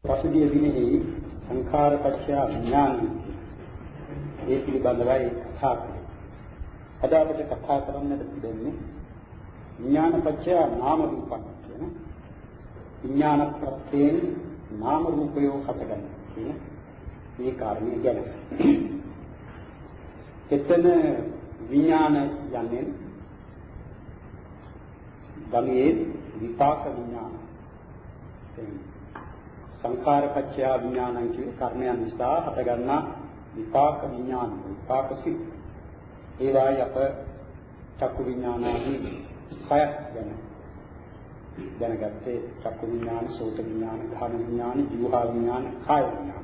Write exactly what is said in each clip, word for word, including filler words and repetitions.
පසුගිය දිනෙහි සංඛාර පත්‍ය විඥාන ඒ පිළිබඳවයි කතා කරන්නේ. අද අපිට කතා කරන්නට තිබෙන්නේ විඥාන පත්‍ය නාම රූපං කියන විඥාන ප්‍රත්‍යයෙන් නාම රූපයෝ හටගන්න කියන මේ කාරණය ගැන. එතන විඥාන යන්නේ ගමේ විපාක විඥාන. සංඛාර පත්‍ය විඥානං කියන කර්මයන් නිසා හටගන්නා විපාක විඥාන විපාක සිත්. ඒවායි අප චක්කු විඥානාදී කය ගැන දැනගත්තේ චක්කු විඥාන, සෝත විඥාන, ධාන විඥාන, ජීවහා විඥාන, කාය විඥාන.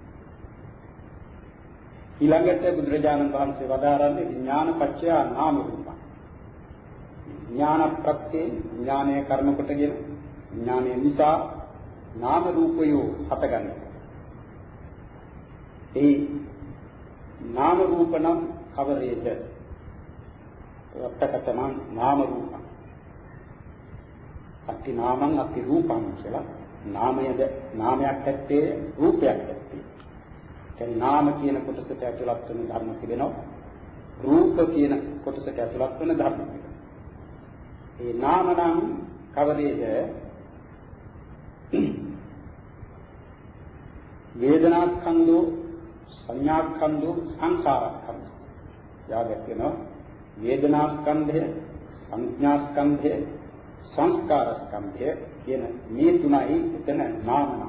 ඊළඟට බුදුරජාණන් වහන්සේ වදාරන්නේ විඥාන පත්‍ය නාම රූපං. ඥාන ප්‍රත්‍යේ ඥානයේ කර්ම කොටගෙන ඥානයේ නිසා නාම රූපයෝ හටගන්නවා. ඒ නාම රූප නම් කවරේද? වත්තකතම නාම රූපං. අති නාමං අති රූපං කියලා නාමයේද නාමයක් ඇත්තේ රූපයක් ඇත්තේ. ඒ නාම කියන කොටසට ඇතුළත් වෙන ධර්ම තිබෙනවා. රූප කියන කොටසට ඇතුළත් වෙන ධර්ම තිබෙනවා. ඒ නාම නම් කවරේද? වේදනාස්කන්ධෝ, සංඥාස්කන්ධෝ, සංඛාරස්කන්ධෝ. යාගත් වෙනවා වේදනාස්කන්ධය, සංඥාස්කන්ධය, සංස්කාරස්කන්ධය කියන මේ තුනයි එතන නාම නම්.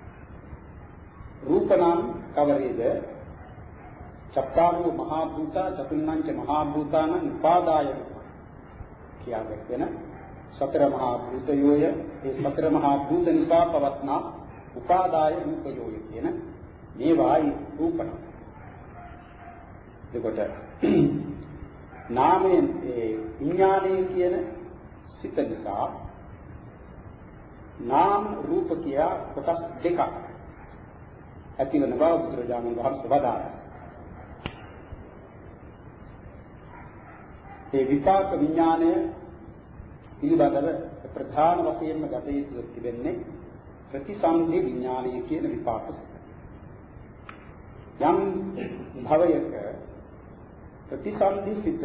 රූප නම් කවරේද? චත්තාරෝ මහා භූත චතුර්ණංච මහා භූතානං උපාදාය කියාගත් වෙන සතර මහා භූතයෝය. ඒ සතර මහා භූත නිසා පවත්නා උපාදාය රූපයෝය කියන මේවායි රූපණ. එතකොට නාමයෙන් ඒ විඥානයේ කියන සිත නිසා නාම රූප කියා කොටස් දෙකක් ඇතිවන බව බුදුරජාණන් වහන්සේ වදාළා. ඒ විපාක විඥානය පිළිබඳව ප්‍රධාන වශයෙන්ම ගත යුතු තිබෙන්නේ ප්‍රතිසන්ධි විඥානය කියන විපාක. යම් භවයක ප්‍රතිසන්ධි සිත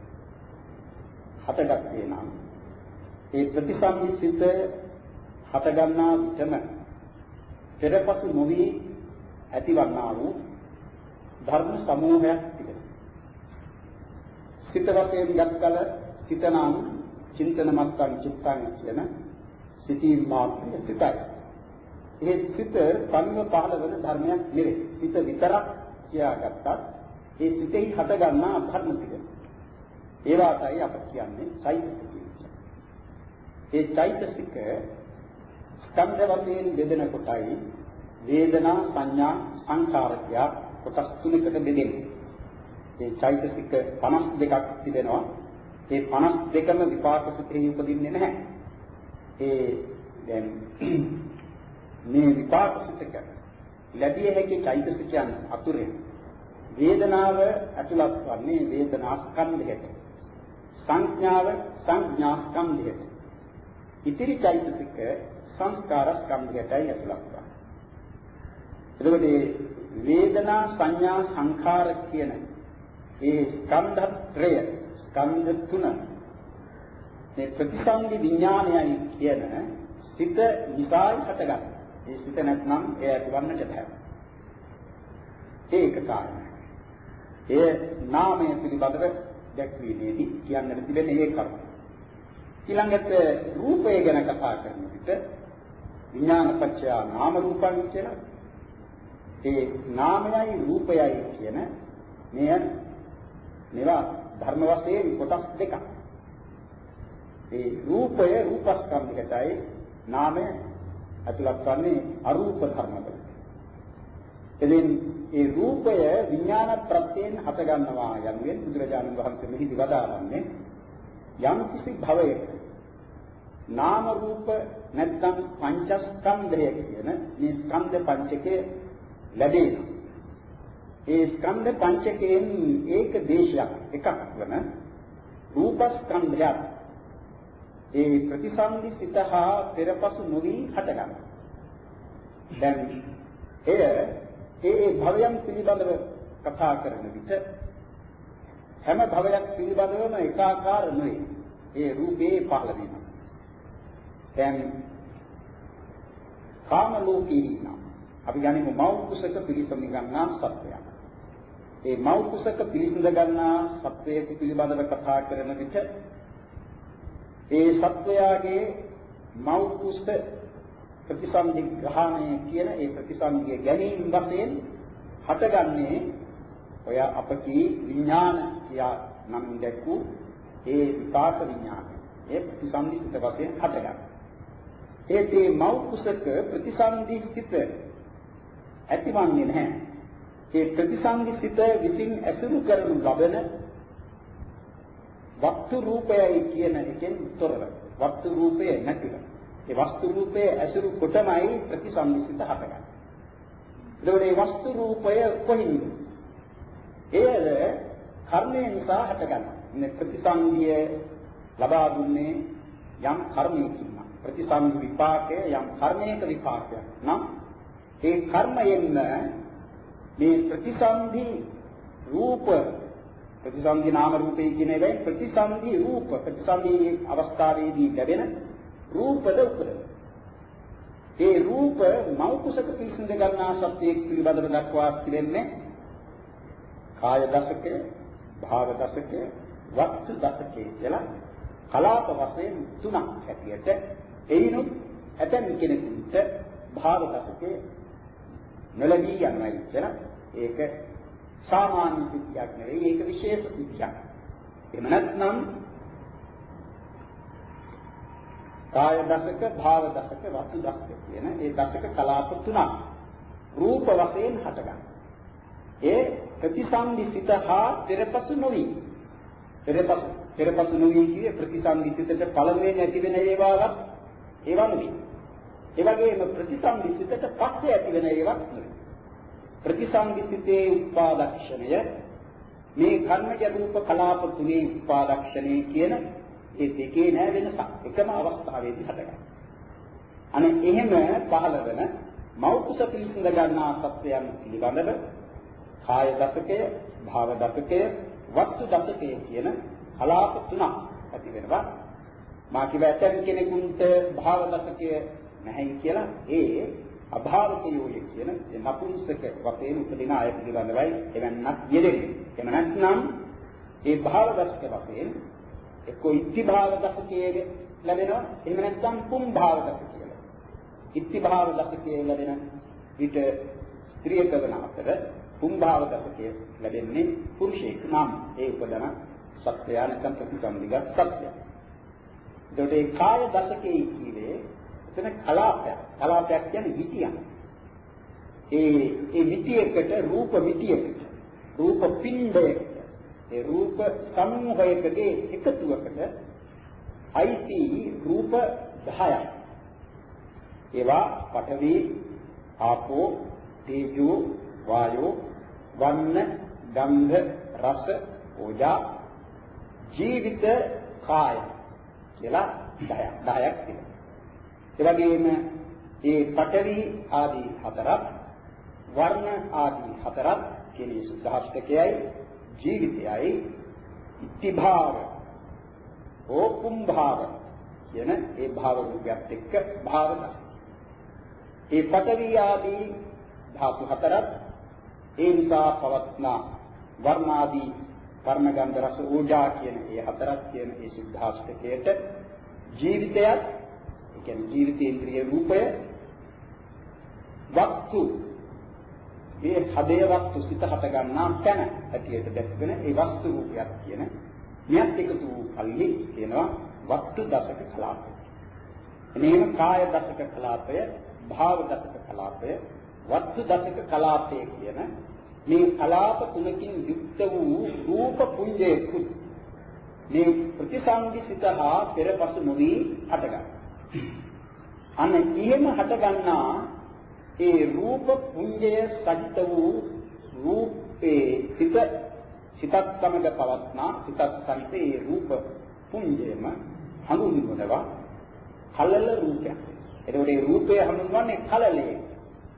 හටගත්තේ නම් ඒ ප්‍රතිසන්ධි සිත හටගන්නා විටම පෙරපසු නොවි ඇතිවන්නා වූ ධර්ම සමූහයක් තිබෙනවා. සිත වශයෙන් ගත්කල සිත නම් චින්තන මත්තං චිත්තං කියන සිතී මාත්‍රය සිතයි. ඒ සිත සංව පහළ වෙන ධර්මයක් නෙවෙයි. සිත විතරක් කියාගත්තත් ඒ සිතෙහි හට ගන්නා ධර්ම තිබෙනවා. ඒවාටයි අප කියන්නේ චෛතසික කියලා. ඒ චෛතසික ස්කන්ධ වශයෙන් බෙදෙන කොටයි වේදනා, සංඥා, සංඛාර කියා කොටස් තුනකට බෙදෙන්නේ. ඒ චෛතසික පනස් දෙකක් තිබෙනවා. ඒ පනස් දෙකම විපාක සිතෙහි උපදින්නේ නැහැ. ඒ දැන් මේ විපාක සිතක ලැබිය හැකි චෛතසිකයන් අතුරෙන් වේදනාව ඇතුළත් වන්නේ වේදනා ස්කන්ධයට. සංඥාව සංඥා ස්කන්ධයට. ඉතිරි චෛතසික සංස්කාර ස්කන්ධයටයි ඇතුළත් වන්නේ. එතකොට වේදනා සංඥා සංඛාර කියන ඒ ස්කන්ධ ත්‍රය ස්කන්ධ තුන මේ ප්‍රතිසන්දි විඥානයයි කියන සිත නිසායි හටගන්නේ. ඒ සිත නැත්නම් ඒ ඇතිවන්නට බෑ. ඒක කාරණා. ඒ නාමය පිළිබඳව දැක්වීමේදී කියන්නට තිබෙන්නේ ඒ කරුණ. ඊළඟට රූපය ගැන කතා කරන විට විඥාන පත්‍ය නාම රූපං කියලා ඒ නාමයයි රූපයයි කියන මෙය මේවා ධර්ම වශයෙන් කොටස් දෙකක්. ඒ රූපය රූපස්කන්ධයටයි නාමය ඇතුළත් වන්නේ අරූප ධර්මවලට. එදින් ඒ රූපය විඥාන ප්‍රත්‍යයෙන් හට ගන්නවා යනුවෙන් බුදුරජාණන් වහන්සේ මෙහිදී වදාළන්නේ යම් කිසි භවයක නාම රූප නැත්නම් පංචස්කන්ධය කියන මේ ස්කන්ධ පංචකයේ ලැබෙනවා. ඒ ස්කන්ධ පංචකයෙන් ඒක දේශයක් එකක් වන රූපස්කන්ධය ඒ ප්‍රතිසන්දි සිත හා පෙරපසු නොවි හටගන්නවා. දැන් එය ඒ භවයන් පිළිබඳව කතා කරන විට හැම භවයක් පිළිබඳවම ඒකාකාර නොවේ. ඒ රූපේ පහළ වීම. දැන් කාම ලෝකේ ඉන්න අපි යන්නේ මෞ කුසක පිළිසඳ ගන්නා සත්‍යයක්. ඒ මෞ කුසක පිළිසඳ ගන්නා සත්‍යයක් පිළිබඳව කතා කරන විට ඒ සත්වයාගේ මෞ කුස ප්‍රතිසන්දි ග්‍රහණය කියන ඒ ප්‍රතිසන්දිය ගැනීම වශයෙන් හටගන්නේ ඔය අපකී විඥාන කියා නම් දැක්වූ ඒ විපාක විඥානය. ඒ ප්‍රතිසන්දි සිත වශයෙන් හටගන්නේ. ඒ තේ මෞ කුසක ප්‍රතිසන්දි සිත ඇතිවන්නේ නැහැ. ඒ ප්‍රතිසන්දි සිත විසින් ඇසුරු කරනු ලබන වස්තු රූපයයි කියන එකෙන් තොරව වස්තු රූපය නැතිව ඒ වස්තු රූපයේ ඇසුරු කොටමයි ප්‍රතිසන්දිසිත හටගන්නේ. එතකොට මේ වස්තු රූපය කොහින්ද? ඒද කර්මය නිසා හටගන්නවා. මේ ප්‍රතිසන්දිය ලබා දුන්නේ යම් කර්මයකින්. ප්‍රතිසන්දි විපාකය යම් කර්මයක විපාකයක් නම් ඒ කර්මයෙන්ම මේ ප්‍රතිසන්දි රූප ප්‍රතිසන්දි නාම රූපේ කියන එකයි ප්‍රතිසන්දි රූප ප්‍රතිසන්දි අවස්ථාවේදී ලැබෙන රූපද උපද. ඒ රූප මෞ කුසක පිළිසිඳ ගන්නා සත්‍යයක් පිළිබඳව දක්වා තිබෙන්නේ කාය දසකය, භාව දසකය, වස්තු දසකය කියලා කලාප වශයෙන් තුනක් හැටියට එයිනුත් ඇතැම් කෙනෙකුට භාව දසකය නොලැබී යනවා කියලා ඒක සාමාන්‍ය සිද්ධියක් නෙවෙයි ඒක විශේෂ සිද්ධියක්. එහෙම නැත්නම් කාය දසක, භාව දසක, වස්තු දසක කියන ඒ දසක කලාප තුනක් රූප වශයෙන් හටගන්නවා. ඒ ප්‍රතිසන්දි සිත හා පෙරපසු නොවි. පෙරපසු පෙරපසු නොවි කියේ ප්‍රතිසන්දි සිතට පළවෙනි ඇති වෙන ඒවාවත් ඒවා නෙවෙයි. ඒ වගේම ප්‍රතිසන්දි සිතට පස්සේ ඇති වෙන ඒවා නෙවෙයි. ප්‍රතිසන්දි සිතේ උපාදක්ෂණය මේ කර්මජ රූප කලාප තුනේ උපාදක්ෂණය කියන ඒ දෙකේ නෑ වෙනසක්. එකම අවස්ථාවේදී හටගන්නවා. අනේ එහෙම පහළ වෙන මෞ කුස පිළිසිඳ ගන්නා සත්‍යයන් පිළිබඳව කාය දසකය, භාව දසකය, වස්තු දසකය කියන කලාප තුනක් ඇති වෙනවා. මා කිව්ව ඇතන් කෙනෙකුට භාව දසකය නැහැ කියලා ඒ අභාවකයෝය කියන ඒ නපුංසක වශයෙන් උපදින අය පිළිබඳවයි එවන්නක් යෙදෙන්නේ. එහෙම නැත්නම් ඒ භාව දසක වශයෙන් එක්ක ඉත්ති භාව දසකයේ ලැබෙනවා. එහෙම නැත්නම් පුම් භාව දසකය කියලා. ඉත්ති භාව දසකයේ ලැබෙන විට ස්ත්‍රියක වන අතර පුම් භාව දසකයේ ලැබෙන්නේ පුරුෂයෙක් නම් ඒ උපදන සත්‍යය නැත්නම් ප්‍රතිසන්දිගත සත්‍යය. එතකොට ඒ කාය දසකයේ කීවේ එතන කලාපයක්. කලාපයක් කියන්නේ විතියක්. ඒ ඒ විතියකට රූප විතියකට රූප පිණ්ඩයකට ඒ රූප සමූහයකදී එකතුවකට අයිති රූප දහයක්. ඒවා පඨවි, ආපෝ, තේජෝ, වායෝ, වන්න, ගන්ධ, රස, ඕජා, ජීවිත, කාය කියලා දහයක් දහයක් තිබෙනවා. ඒ වගේම මේ පඨවි ආදී හතරක්, වර්ණ ආදී හතරක් කියන සුද්ධාෂ්ටකයයි ජීවිතයයි ඉතිභාව ඕකුම් භාව කියන ඒ භාව රූපයත් එක්ක භාවන. ඒ පඨවි ආදී ධාතු හතරක් ඒ නිසා පවත්නා වර්ණ ආදී වර්ණ ගන්ධ රස ඕජා කියන ඒ හතරක් කියන ඒ සුද්ධාෂ්ටකයට ජීවිතයත් ඒ කියන්නේ ජීවිතේන්ද්‍රිය රූපය වස්තු මේ හදේ වස්තු සිත හට ගන්නා තැන ඇටියට දැක්වෙන ඒ වස්තු රූපයක් කියන මෙයත් එකතු වූ කල්ලි කියනවා වස්තු දසක කලාපය. එනේම කාය දසක කලාපය, භාව දසක කලාපය, වස්තු දසක කලාපය කියන මේ කලාප තුනකින් යුක්ත වූ රූප පුඤ්ජයකුත් මේ ප්‍රතිසන්දි සිත හා පෙරපසු නොවි හටගන්නවා. අන්න එහෙම හටගන්නා ඒ රූප පුඤ්ජය සහිත වූ රූපේ සිත සිතත් සමග පවත්නා සිතත් සහිත ඒ රූප පුඤ්ජයම හඳුන්වනවා කලල රූපයක්. එතකොට මේ රූපය හඳුන්වන්නේ කලලයේ.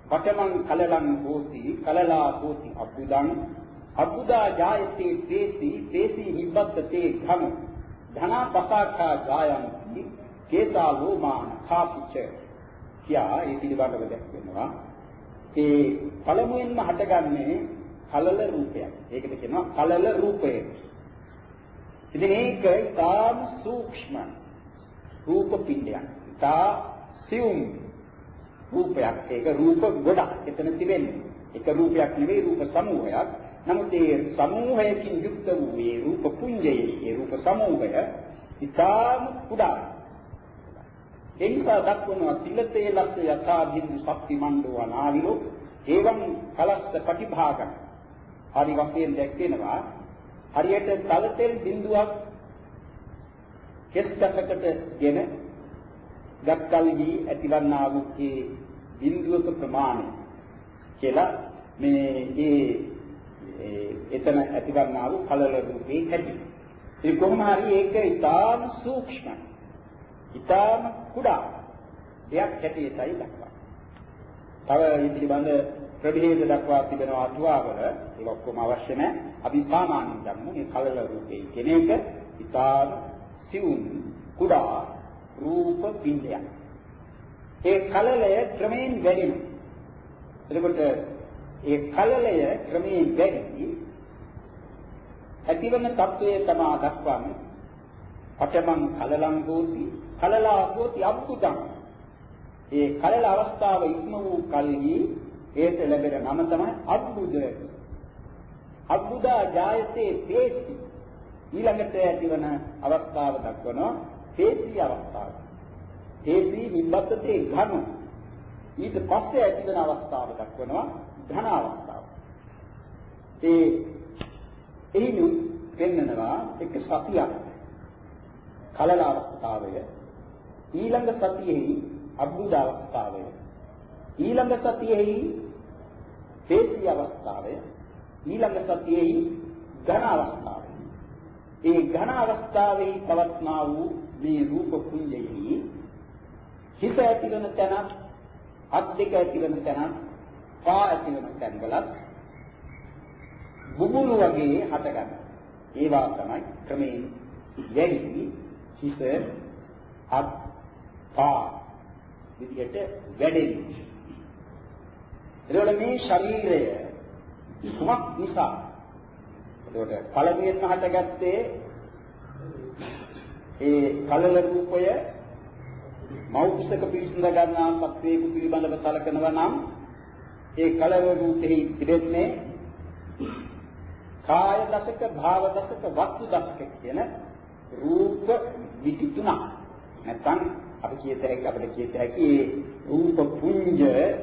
පඨමං කලලං හෝති කලලා හෝති අබ්බුදං අබ්බුදා ජායති තේසි තේසි නිබ්බත්තේ ඝන ධනා පසාඛා ජායන්ති කේසා ලෝමාන කාපිච්ච කියා ඒ පිළිබඳව දැක්වෙනවා. ඒ පළමුවෙන්ම හටගන්නේ කලල රූපයක්. ඒකට කියනවා කලල රූපය. ඉතින් ඒක ඉතාම සූක්ෂම රූප පිණ්ඩයක්. ඉතා සියුම් රූපයක්. ඒක රූප ගොඩක් එතන තිබෙන්නේ. එක රූපයක් නෙවෙයි රූප සමූහයක්. නමුත් ඒ සමූහයකින් යුක්ත වූ මේ රූප පුඤ්ජයේ ඒ රූප සමූහය ඉතාම කුඩා. එනිසා දක්වනවා තිලතේ ලස්ස යථා බින්දු ශක්ති මණ්ඩෝ අනාවිලෝ එවං කලස්ස ප්‍රතිභාගං. හරි වශයෙන් දැක්වෙනවා හරියට තලතෙල් බිඳුවක් කෙස්කකට ගෙන ගත්කල්හි ඇතිවන්නා වූ ඒ බිඳුවක ප්‍රමාණය කියලා මේ ඒ එතන ඇතිවන්නා වූ කලල රූපේ හැටි. ඒ කොහොම හරි ඒක ඉතාම සූක්ෂම ඉතාම කුඩා දෙයක් හැටියටයි දක්වන්නේ. තව මේ පිළිබඳ ප්‍රභේද දක්වා තිබෙනවා අටුවාවල. ඒක ඔක්කොම අවශ්‍ය නැහැ. අපි සාමාන්‍යයෙන් ගමු මේ කලල රූපේ කියන එක ඉතාම සිවුම් කුඩා රූප පින්ඩයක්. ඒ කලලය ක්‍රමයෙන් වැඩෙනවා. එතකොට ඒ කලලය ක්‍රමයෙන් වැඩි ඇතිවන තත්වයේ තමයි දක්වන්නේ පඨමං කලලං හෝති කලලා හෝති අබ්බුදං. ඒ කලල අවස්ථාව ඉක්ම වූ කල්හි ඒට ලැබෙන නම තමයි අබ්බුද. අබ්බුදා ජායතේ තේසි. ඊළඟට ඇතිවන අවස්ථාව දක්වනවා තේසි අවස්ථාව. තේසි නිබ්බත්තේ ඝන. ඊට පස්සේ ඇතිවන අවස්ථාව දක්වනවා ධන අවස්ථාව. ඒ එයිනු පෙන්නනවා එක සතියක් කලල අවස්ථාවය, ඊළඟ සතියෙහි අබ්බුද අවස්ථාවය, ඊළඟ සතියෙහි තේසි අවස්ථාවය, ඊළඟ සතියෙහි ඝන අවස්ථාවය. ඒ ඝන අවස්ථාවේ පවත්නා වූ මේ රූප පුඤ්ජයෙහි හිත ඇතිවන තැන, අත් දෙක ඇතිවන තැන, පා ඇතිවන තැන්වලත් බුබුලු වගේ හටගන්න. ඒවා තමයි ක්‍රමයෙන් වැඩි හිත අත් පා විදිහට වැඩෙන්නේ. එතකොට මේ ශරීරය කුමක් නිසා? එතකොට පළමුවෙන්ම හටගත්තේ ඒ කලල රූපය මෞඛික පිළිසඳ ගන්නා සත්වයේ පිළිබඳව සැලකනවා නම් ඒ කලල රූපෙහි තිබෙන්නේ කාය දසක, භාව දසක, වස්තු දසක කියන රූප විදි තුනක්. නැත්නම් අපි කියත හැකි අපිට කියත හැකි රූප පුඤ්ජ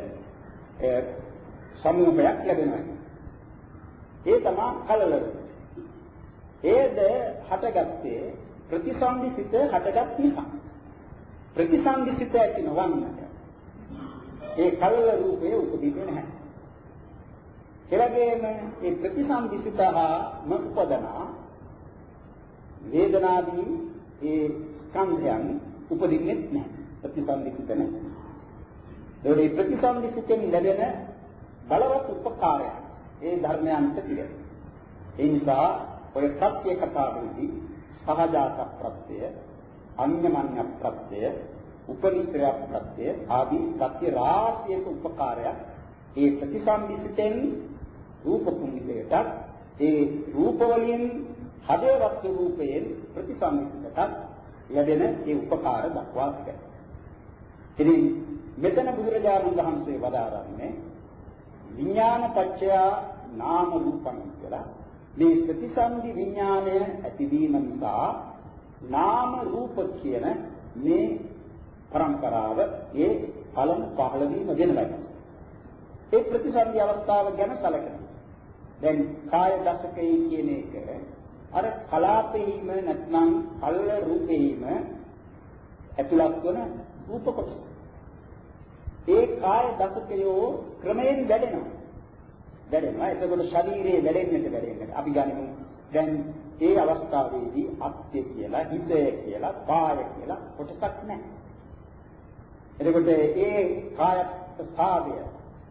සමූහයක් ලැබෙනවා. ඒ තමයි කලල රූප. ඒද හටගත්තේ ප්‍රතිසන්දිසිත හටගත් නිසා. ප්‍රතිසන්දිසිත ඇති නොවන්නට ඒ කලල රූපයේ උපදින්නේ නැහැ. එවැගේම ඒ ප්‍රතිසන්දිසිත හා නොඋපදන වේදනාදී ඒ ස්කන්ධයන් උපදින්නේ නැහැ. ප්‍රතිසන්දිසිත නැහැ. ඒ ප්‍රතිසන්දිසිතෙන් ලැබෙන බලවත් උපකාරය ඒ ධර්මයන්ට පිළිගන්න. ඒ නිසා ඔය ප්‍රත්‍ය කතාවේදී සහජාත ප්‍රත්‍ය, අන්‍යමඤ්ඤ ප්‍රත්‍ය, උපනිශ්‍රය ප්‍රත්‍ය ආදී ප්‍රත්‍ය රාශියක උපකාරයක් ඒ ප්‍රතිසන්දිසිතෙන් රූප පුඤ්ජයට ඒ රූප වලින් හදවත් රූපයෙන් ප්‍රතිසන්දිසිතට ලැබෙන ඒ උපකාර දක්වා තිබෙනවා. ඉතින් මෙතන බුදුරජාණන් වහන්සේ වදාරන්නේ විඥාන පත්‍ය නාම රූපං කියලා. මේ ප්‍රතිසන්දි විඥානය ඇතිවීම නිසා නාම රූප කියන මේ પરම්පරාව ඒ පළමු පහළ වීම වෙනවයි. ඒ ප්‍රතිසන්දි අවස්ථාව ගැන සැලකෙනවා. දැන් කාය දසකයේ කියන එක අර කලාපෙහිම නැත්නම් කල්ල රූපෙහිම ඇතුළත් වන රූප කොටස. ඒ කාය දසකයෝ ක්‍රමයෙන් වැඩෙනවා. වැඩෙනවා. එතකොට ශරීරයේ වැඩෙන්නට වැඩෙන්නට අපි ගනිමු. දැන් ඒ අවස්ථාවේදී අත්ය කියලා, හිතය කියලා, පාය කියලා කොටසක් නැහැ. එතකොට ඒ කාය ස්ථාවය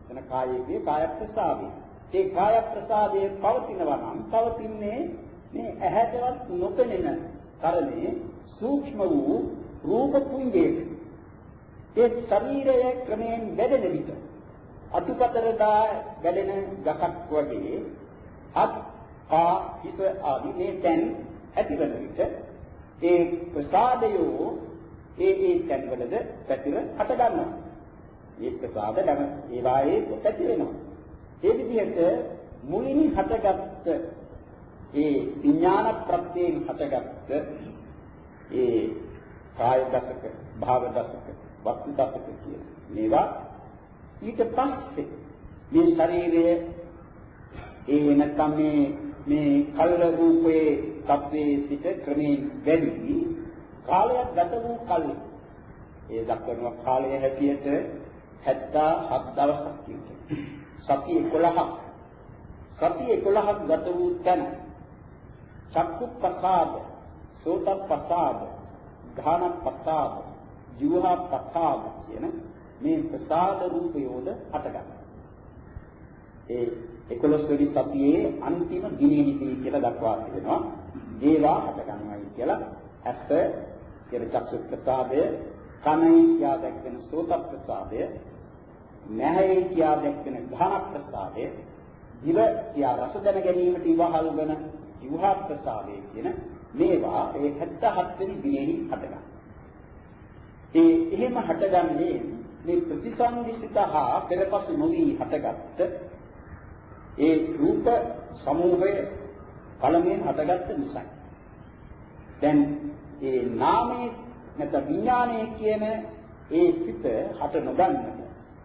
එන කායයේ කාය ප්‍රසාදේ. ඒ කාය ප්‍රසාදයේ පවතිනවා නම් පවතින්නේ මේ ඇහැටවත් නොපෙනෙන කරන්නේ සූක්ෂම වූ රූප පුඤ්ජයක. ඒ ශරීරයේ ක්‍රමයෙන් වැඩෙන විට අතුපතරදා වැඩෙන ගසක් වගේ අත් ආ හිත ආදී මේ තැන් ඇතිවන විට ඒ ප්‍රසාදයෝ ඒ ඒ තැන්වලද පැතිර හට ගන්නවා. ඒ ප්‍රසාද ධන ඒ වායේ පැති වෙනවා. ඒ විදිහට මුලින් හටගත්ත ඒ විඥාන ප්‍රත්‍යයෙන් හටගත්ත ඒ කාය දසක භාව දසක වස්තු දසක කියන මේවා ඊට පස්සේ මේ ශරීරයේ ඒ නැත්නම් මේ මේ කල්ල රූපයේ තත්වයේ සිට ක්‍රමයෙන් වැඩි කාලයක් ගත වූ කල්ල ඒ දක්වන කාලය හැටියට හැත්තෑ හත් දවසක් කියනවා. සති එකොළහක් සති එකොළහක් ගත වූ තැන චක්කු ප්‍රසාද, සෝත ප්‍රසාද, ධාන ප්‍රසාද, ජීවහා ප්‍රසාද කියන මේ ප්‍රසාද රූපයෝද හටගන්නවා. ඒ එකොළොස් වෙනි සතියේ අන්තිම දිනෙහිදී කියලා දක්වා තිබෙනවා. ඒවා හටගන්නවායි කියලා ඇත්ත කියන චක්කු ප්‍රසාදය, කනයි කියා දැක්වෙන සෝත ප්‍රසාදය, නැහැයි කියා දැක්වෙන ධාන ප්‍රසාදය, දිව කියා රස දැන ගැනීමට ඉවහල් වන ජීවහා ප්‍රසාදය කියන මේවා ඒ හැත්තෑ හත් වෙනි දිනෙහි හටගන්නවා. ඒ එහෙම හටගන්නේ මේ ප්‍රතිසන්දිසිත හා පෙරපසු නොවි හටගත්ත ඒ රූප සමූහය පළමුවෙන් හටගත්ත නිසා. දැන් ඒ නාමයේ නැත්නම් විඥානයේ කියන ඒ සිත හට නොගන්නට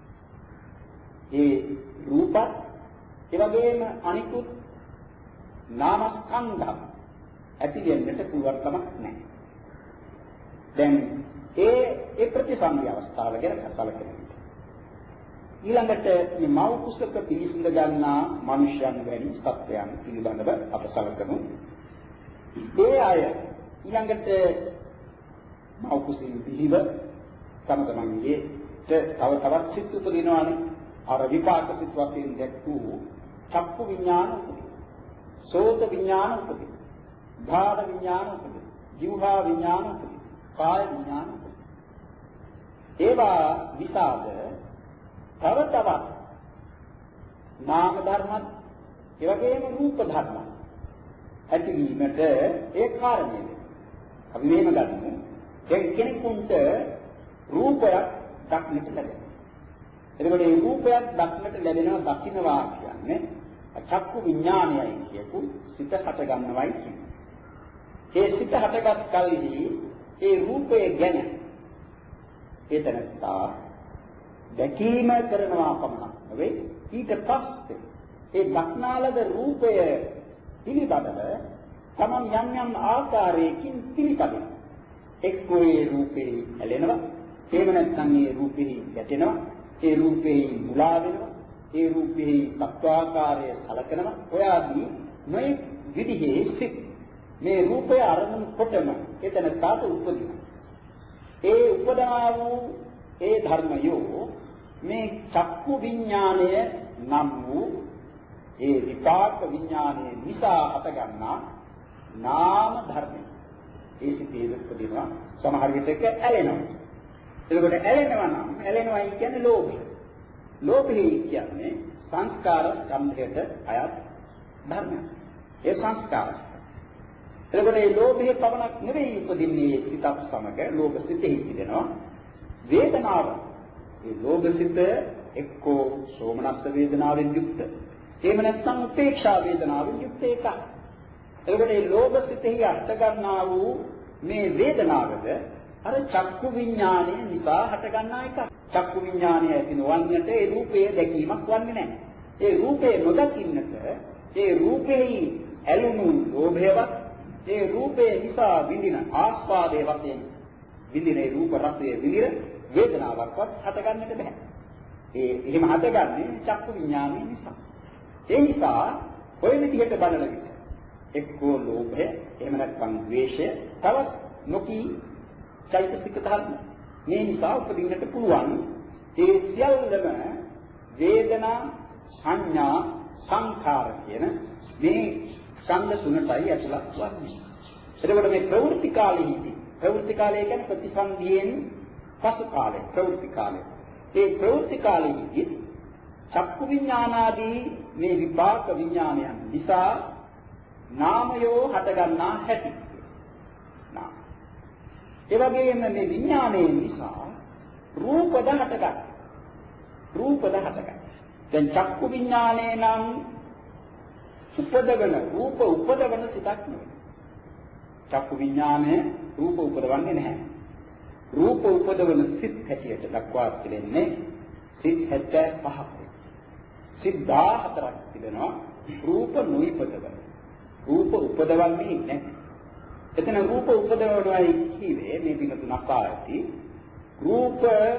ඒ රූපත් ඒ වගේම අනිකුත් නාමස්කන්ධ ඇති වෙන්නට පුළුවන් කමක් නැහැ. දැන් ඒ ඒ ප්‍රතිසන්දි අවස්ථාව ගැන කතා කරනවා. ඊළඟට මේ මව කුසක පිළිසිඳ ගන්නා මනුෂ්‍යයන් වැනි සත්‍යයන් පිළිබඳව අප සැලකමු. ඒ අය ඊළඟට මව කුසින් පිළිව තම තමන්ගේ තව තවත් සිත් උපදිනවානේ. අර විපාක සිත් වශයෙන් දැක්වූ චක්කු විඥාන උපදින, සෝත විඥාන උපදින, ධාන විඥාන උපදින, ජීවහා විඥාන උපදින, කාය විඥාන උපදින. ඒවා විසාද තව තවත් නාම ධර්මත් ඒ වගේම රූප ධර්ම ඇතිවීමට ඒ කාරණය වෙනවා. අපි මේම ගන්නමු. ඒ කෙනෙකුට රූපයක් දක්නට ලැබෙනවා. එතකොට මේ රූපයක් දක්නට ලැබෙනවා දකින්නවා කියන්නේ චක්කු විඥානයයි කියපු සිත හට ගන්නවයි කියන්නේ. ඒ සිත හටගත් කල්හි ඒ රූපය ගැන ඒතනත්තා දැකීම කරනවා පමණක් නෙවෙයි ඊට පස්සේ ඒ දක්නාලද රූපය පිළිබඳව තමන් යම් යම් ආකාරයකින් පිළිපදිනවා. එක්කෝ ඒ රූපේ ඇලෙනවා, එහෙම නැත්නම් ඒ රූපේ ගැටෙනවා, ඒ රූපේ මුලා වෙනවා, ඒ රූපේ තත්වාකාරය සලකනවා. ඔයාදී මේ විදිහේ සිත් මේ රූපය අරමුණු කොටම එතන තාත උපදිනවා. ඒ උපදනා වූ ඒ ධර්මයෝ මේ චක්කු විඥානය නම් වූ ඒ විපාක විඥානය නිසා හටගන්නා නාම ධර්මයි. ඒ සිතේ උපදිනවා. සමහර විටක ඇලෙනවා. එතකොට ඇලෙනවා නම් ඇලෙනවායි කියන්නේ ලෝභය. ලෝභය කියන්නේ සංස්කාර සම්භේද අයත් ධර්මයක්. ඒ සංස්කාර. එතකොට මේ ලෝභය පවණක් නෙවෙයි උපදින්නේ සිතක් සමග ලෝභ සිතෙහි තිබෙනවා වේදනාව. ඒ ලෝභ සිත එක්කෝ සෝමනස්ස වේදනාවෙන් යුක්ත. එහෙම නැත්නම් උපේක්ෂා වේදනාවෙන් යුක්ත එකක්. එතකොට මේ ලෝභ සිතෙහි අර්ථ ගන්නා වූ මේ වේදනාවද අර චක්කු විඥානය නිසා හට ගන්නා එකක්. චක්කු විඥානය ඇති නොවන්නට ඒ රූපයේ දැකීමක් වන්නේ නැහැ. ඒ රූපේ නොදකින්නට ඒ රූපෙහි ඇලුණු ලෝභයවත් ඒ රූපේ නිසා විඳින ආස්වාදයේ වශයෙන් විඳින ඒ රූප රසයේ විඳින වේදනාවක්වත් හට ගන්නට බෑ. ඒ එහෙම හටගන්නේ චක්කු විඥානය නිසා. ඒ නිසා ඔය විදිහට බලන විට එක්කෝ ලෝභය, එහෙම නැත්නම් ද්වේෂය, තවත් නොකී චෛතසික ධර්ම. මේ නිසා උපදින්නට පුළුවන් ඒ සියල්ලම වේදනා, සංඥා, සංඛාර කියන මේ ඡන්ද තුනටයි ඇතුළත් වන්නේ. එතකොට මේ ප්‍රවෘත්ති කාලෙහිදී ප්‍රවෘත්ති කාලය කියන්නේ ප්‍රතිසන්දියෙන් පසු කාලය ප්‍රවෘත්ති කාලය. ඒ ප්‍රවෘත්ති කාලෙහිදී චක්කු විඥානාදී මේ විපාක විඥානයන් නිසා නාමයෝ හටගන්නා හැටි. නාම. ඒ වගේම මේ විඥානයේ නිසා රූපද හටගන්න. රූපද හටගන්න. දැන් චක්කු විඥානේ නම් උපදවන රූප උපදවන සිතක් නෙවෙයි. චක්කු විඥානය රූප උපදවන්නේ නැහැ. රූප උපදවන සිත් හැටියට දක්වා තිබෙන්නේ සිත් හැත්තෑ පහක්. සිත් දහහතරක් තිබෙනවා රූප නොඉපදවන. රූප උපදවන්නේ නැහැ. එතන රූප උපදවනවායි කියේ මේ පිට තුනක් ආයති. රූප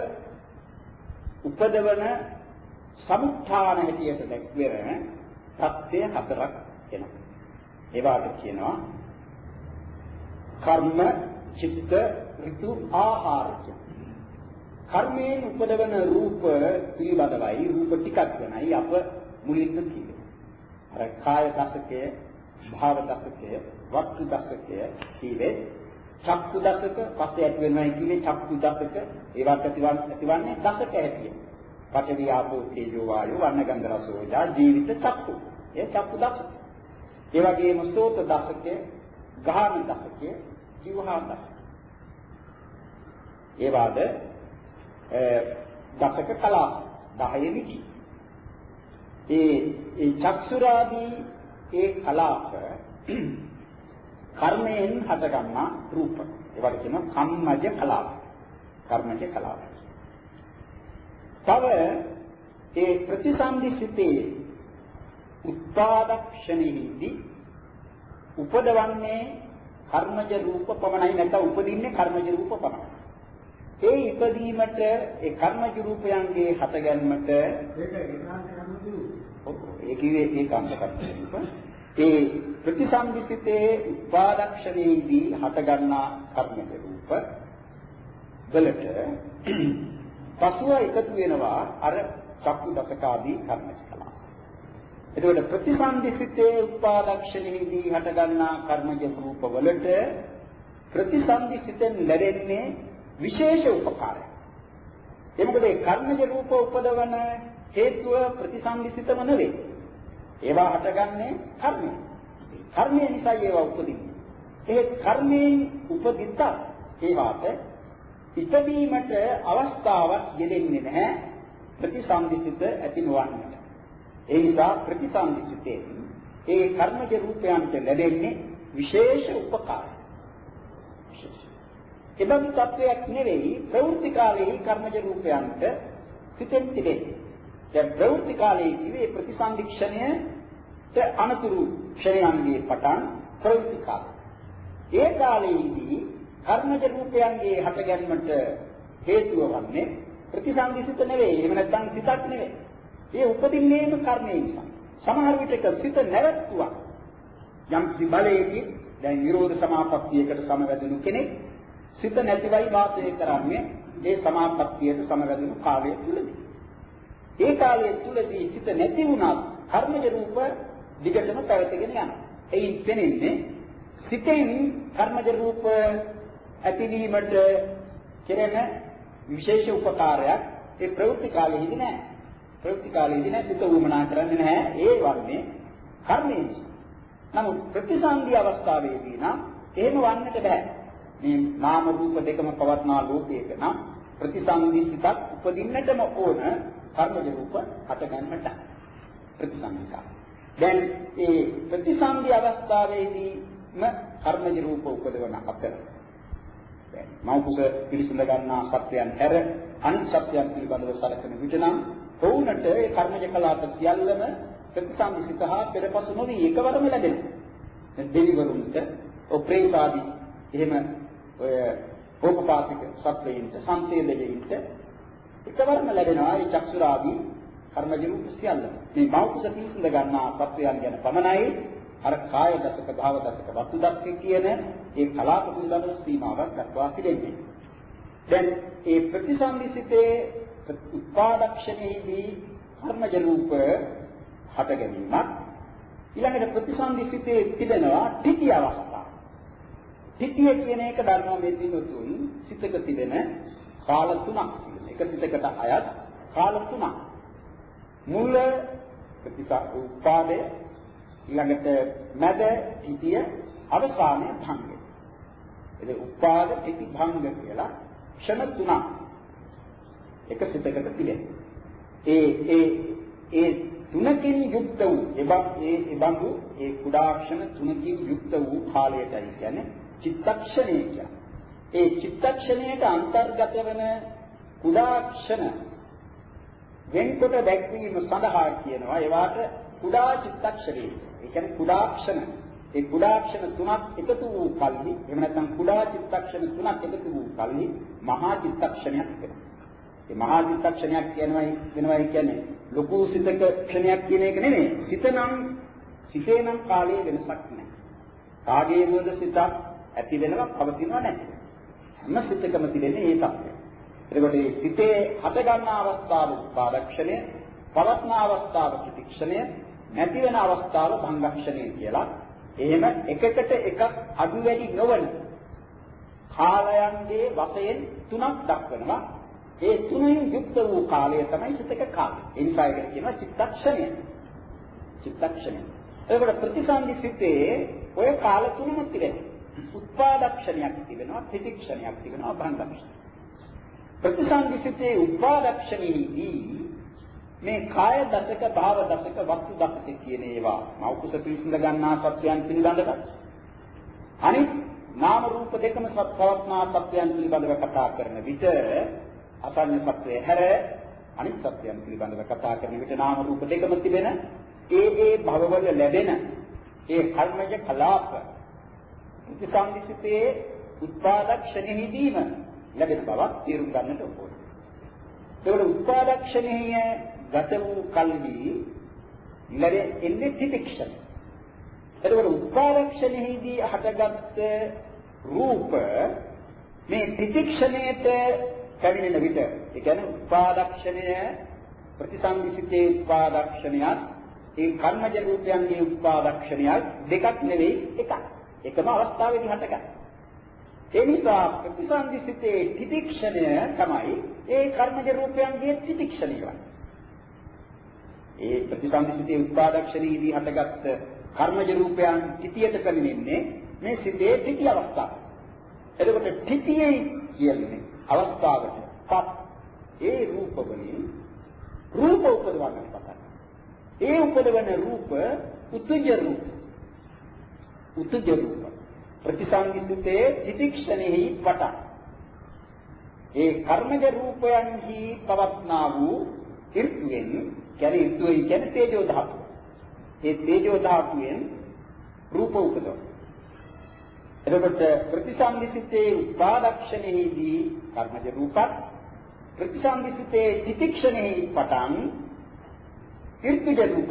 උපදවන සමුත්ථාන හැටියට දැක්වෙන තත්ත්වය හතරක් වෙනවා. ඒවට කියනවා කර්ම, චිත්ත, ඍතු, ආහාර. කර්මයෙන් උපදවන රූප පිළිබඳවයි රූප ටිකක් වෙනයි අප මුලින්ම කිව්වේ. අර කාය දසකය, භාව දසකය, වස්තු දසකය කිව්වේ චක්කු දසක පස්සේ ඇති වෙනවයි කිව්වේ චක්කු දසක ඒවත් ඇතිවන්නේ ඇතිවන්නේ දසක ඇතිය. පඨවි ආපෝ තේජෝ වායෝ වර්ණ ගන්ධ රස ඕජා ජීවිත චක්කු. ඒ චක්කු දසක. ඒ වගේම සෝත දසකය, ගාන දසකය, ජීවහා දසක. ඒ වාද දසක කලාප දහය විදි. ඒ ඒ චක්සුරාදී ඒ කලාප කර්මයෙන් හටගන්නා රූප. ඒවට කියනවා කම්මජ කලාප. කර්මජ කලාප. තව ඒ ප්‍රතිසන්දි සිතේ උත්පාදක්ෂණෙහිදී උපදවන්නේ කර්මජ රූප පමණයි නැත්නම් උපදින්නේ කර්මජ රූප පමණයි. ඒ ඉපදීමට ඒ කර්මජ රූපයන්ගේ හටගැන්මට ඒක ඒකාන්ත කර්මජ රූප. ඒ කියේ ඒකාන්ත කර්මජ රූප. ඒ ප්‍රතිසන්දිතේ උපාදක්ෂණයේදී හටගන්නා කර්මජ රූප වලට පසුව එකතු වෙනවා අර චක්කු දසකාදී කර්මජ කලාප. එතකොට ප්‍රතිසන්දිතේ උපාදක්ෂණයේදී හටගන්නා කර්මජ රූප වලට ප්‍රතිසන්දිතෙන් ලැබෙන්නේ විශේෂ උපකාරයක්. ඒ මොකද ඒ කර්මජ රූප උපදවන හේතුව ප්‍රතිසන්දිතම නෙවෙයි. ඒවා හටගන්නේ කර්මය. කර්මය නිසා ඒවා උපදින්නේ. ඒ කර්මයෙන් උපදිත ඒවාට ඉපදීමට අවස්ථාවක් දෙන්නේ නැහැ ප්‍රතිසන්දිත ඇති නොවන්නට. ඒ නිසා ප්‍රතිසන්දිතේ ඒ කර්මජ රූපයන්ට ලැබෙන්නේ විශේෂ උපකාරය. එබඳු තත්වයක් නෙවෙයි ප්‍රවෘත්ති කාලයේ කර්මජ රූපයන්ට සිතෙන් තිබෙන්නේ. දැන් ප්‍රවෘත්ති කාලයේ කිව්වේ ප්‍රතිසන්දික්ෂණයට අනතුරු ක්ෂණයන්ගේ පටන් ප්‍රවෘත්ති කාලය. ඒ කාලයේදී කර්මජ රූපයන්ගේ හටගැන්මට හේතුව වන්නේ ප්‍රතිසන්දිසිත නෙවෙයි. එහෙම නැත්නම් සිතක් නෙවෙයි. ඒ උපදින්නේම කර්මයෙන් නිසා. සමහර විටක සිත නැවතුවා. යම් බලයකින් දැන් නිරෝධ සමාපත්තියකට සමවැදුණු කෙනෙක් සිත නැතිවයි වාසය කරන්නේ ඒ සමාපත්තියට සමවැදුණු කාලය තුලදී. ඒ කාලය තුලදී සිත නැති වුණත් කර්මජ රූප දිගටම පැවතගෙන යනවා. එයින් පෙනෙන්නේ සිතෙන් කර්මජ රූප ඇතිවීමට කෙරෙන විශේෂ උපකාරයක් ඒ ප්‍රවෘත්ති කාලයේදී නැහැ. ප්‍රවෘත්ති කාලයේදී නැහැ සිත උමනා කරන්නේ නැහැ. ඒ වර්ණේ කර්මයෙන්. නමුත් ප්‍රතිසන්දි අවස්ථාවේදී නම් එහෙම වන්නට බෑ. මේ නාම රූප දෙකම පවත්නා ලෝකයක නම් ප්‍රතිසන්දි සිතක් උපදින්නටම ඕන කර්මජ රූප හට ගන්නට ප්‍රතිසන්දික. දැන් මේ ප්‍රතිසන්දි අවස්ථාවේදීම කර්මජ රූප උපදවන අතර දැන් මෞඛුක පිළිසඳ ගන්නා සත්‍යයන් හැර අනිත් සත්‍යයන් පිළිබඳව සැලකෙන විට නම් වුණට ඒ කර්මජ කලාප සියල්ලම ප්‍රතිසන්දි සිත හා පෙරපසු නොවි එකවරම ලැබෙනවා. දැන් දෙවිවරුන්ට ඔප්‍රේතාදී එහෙම ඔය ඕපපාතික සත්වයින්ට සංසේදජයින්ට එකවරම ලැබෙනවා ඒ චක්සුරාදී කර්මජ රූප සියල්ල. මේ මෞඛුක පිළිසඳ ගන්නා සත්‍යයන් ගැන පමණයි අර කාය දසක භාව දසක වස්තු දසක කියන ඒ කලාප පිළිබඳව සීමාවක් දක්වා තිබෙන්නේ. දැන් ඒ ප්‍රතිසන්දිසිතේ උත්පාදක්ෂණයේදී කර්මජ රූප හට ගැනීමක්. ඊළඟට ප්‍රතිසන්දි සිතේ තිබෙනවා ත්‍ිතිය අවස්ථාව. ත්‍ිතිය කියන එක ධර්ම මේ දිනතුන් සිතක තිබෙන කාල තුනක්. එක සිතකට අයත් කාල තුනක්. මුල ප්‍රතිපාදය, ඊළඟට මැද ත්‍ිතිය, අවසානයේ භංගය. ඒ උපාද ත්‍ිති භංග කියලා ක්ෂණ තුනක් එක සිතකට තිබෙනවා. ඒ ඒ ඒ තුනකින් යුක්ත වූ එබක් ඒ එබඳු ඒ කුඩා ක්ෂණ තුනකින් යුක්ත වූ කාලයටයි කියන්නේ චිත්තක්ෂණය කියන්නේ. ඒ චිත්තක්ෂණයට අන්තර්ගත වන කුඩා ක්ෂණ වෙන්කොට දැක්වීම සඳහා කියනවා ඒවාට කුඩා චිත්තක්ෂණය. ඒ කියන්නේ කුඩා ක්ෂණ. ඒ කුඩා ක්ෂණ තුනක් එකතු වූ කල්හි, එහෙම නැත්නම් කුඩා චිත්තක්ෂණ තුනක් එකතු වූ කල්හි මහා චිත්තක්ෂණයක් වෙනවා. ඒ මහා චිත්තක්ෂණයක් කියනවා වෙනවා කියන්නේ ලොකු සිතක ක්ෂණයක් කියන එක නෙමෙයි. සිතනම් සිතේ නම් කාලයේ වෙනසක් නැහැ. කාගේ වද සිතක් ඇති වෙනවා පවතිනවා නැහැ. හැම සිතකම තිබෙන්නේ ඒ තත්ත්වය. එතකොට මේ සිතේ හට ගන්නා අවස්ථාව උපාදක්ෂණය, පවත්න අවස්ථාව ප්‍රතික්ෂණය, නැති වෙන අවස්ථාව භංගක්ෂණය කියලා. එහෙම එකකට එකක් අඩු වැඩි නොවන කාලයන්ගේ වශයෙන් තුනක් දක්වනවා. ඒ තුනෙන් යුක්ත වූ කාලය තමයි සිතක කාලය. ඒ නිසා ඒක කියනවා චිත්තක්ෂණය. චිත්තක්ෂණය. ඒකට ප්‍රතිසන්දි සිතේ ඔය කාල තුනම තිබෙනවා. උත්පාදක්ෂණයක් තිබෙනවා, ප්‍රතික්ෂණයක් තිබෙනවා, භංගක්ෂණයක්. ප්‍රතිසන්දි සිතේ උත්පාදක්ෂණයේදී මේ කාය දසක, භාව දසක, වස්තු දසක කියන ඒවා මෞකස පිළිසිඳ ගන්නා සත්‍යයන් පිළිබඳව අනිත් නාම රූප දෙකම සත්‍යවත්නා සත්‍යයන් පිළිබඳව කතා කරන විට අසන්න සත්‍යය හැර අනිත් සත්‍යයන් පිළිබඳව කතා කරන විට නාම රූප දෙකම තිබෙන ඒ ඒ භවවල ලැබෙන ඒ කර්මජ කලාප ප්‍රතිසන්දිසිතේ උත්පාදක්ෂණෙහිදීම ලැබෙන බවක් තේරුම් ගන්නට ඕනේ. ඒවල උත්පාදක්ෂණෙහිය ගත වූ කල්හි ඉලරේ එන්නේ තිතික්ෂණ. ඒවල උත්පාදක්ෂණෙහිදී හටගත් රූප මේ තිතික්ෂණයට කැවිනෙන විට ඒ කියන්නේ උත්පාදක්ෂණය ප්‍රතිසන්දිසිතේ උත්පාදක්ෂණයත් ඒ කර්මජ රූපයන්ගේ උත්පාදක්ෂණයත් දෙකක් නෙවෙයි එකක්. එකම අවස්ථාවේදී හටගන්න. ඒ නිසා ප්‍රතිසන්දිසිතේ තිතික්ෂණය තමයි ඒ කර්මජ රූපයන්ගේ තිතික්ෂණය වන්නේ. ඒ ප්‍රතිසන්දිසිතේ උත්පාදක්ෂණයේදී හටගත් කර්මජ රූපයන් තිතියට පැමිණෙන්නේ මේ සිතේ තිති අවස්ථාව. එතකොට තිතියේ කියන්නේ අවස්ථාවට පත් ඒ රූප වලින් රූප උපදවන්න පටන්. ඒ උපදවන රූප උත්ජ රූප. උත්ජ රූප. ප්‍රතිසංගිතේ තිතික්ෂණෙහි පටන්. ඒ කර්මජ රූපයන්හි පවත්නා වූ ඍතුයෙන් කියන්නේ ඍතුයි කියන්නේ තේජෝ ධාතුව. ඒ තේජෝ ධාතුවෙන් රූප උපදවන. එතකොට ප්‍රතිසංගිතේ උපාදක්ෂණෙහිදී කර්මජ රූපත් ප්‍රතිසංගිතේ තිතික්ෂණෙහි පටන් ඍතුජ රූප.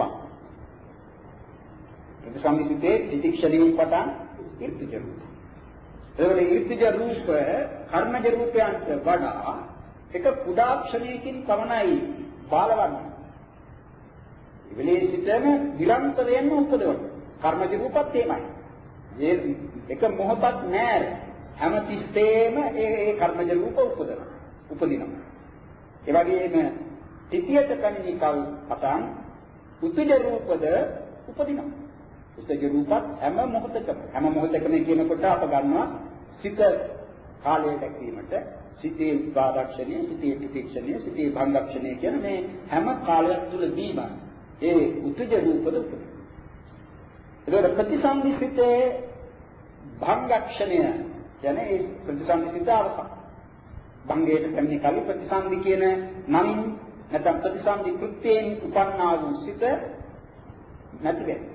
ප්‍රතිසංගිතේ තිතික්ෂණෙහි පටන් ඍතුජ රූප. එතකොට ඍතුජ රූප කර්මජ රූපයන්ට වඩා එක කුඩා ක්ෂණයකින් පමණයි බාලවන්නේ. ඉවලේ සිටම විලංතරයෙන් උපදවන කර්මජ රූපත් එහෙමයි. ඒ එක මොහොතක් නෑ හැම තිස්සෙම ඒ ඒ කර්මජ රූප උපදවන උපදිනවා. ඒ වගේම තිතියට කණිනි කල් පටන් උත්ජ රූපද උපදිනවා. උත්ජ රූපත් හැම මොහොතකම හැම මොහොතකම කියනකොට අප ගන්නවා සිත කාලය දැක්වීමට සිතේ උපාදක්ෂණය, සිතේ තිතික්ෂණය, සිතේ භංගක්ෂණය කියන මේ හැම කාලයක් තුලදීම ඒ උත්ජ රූපද උපදිනවා. ඒකට ප්‍රතිසංදිසිතේ භංගක්ෂණය කියන්නේ ඒ ප්‍රතිසංදිසිත අවස්ථාව. භංගයට කන්නේ කලින් ප්‍රතිසන්දි කියන නම් නැත්නම් ප්‍රතිසන්දි කෘත්‍යයෙන් උපන්නා වූ සිත නැති වෙනවා.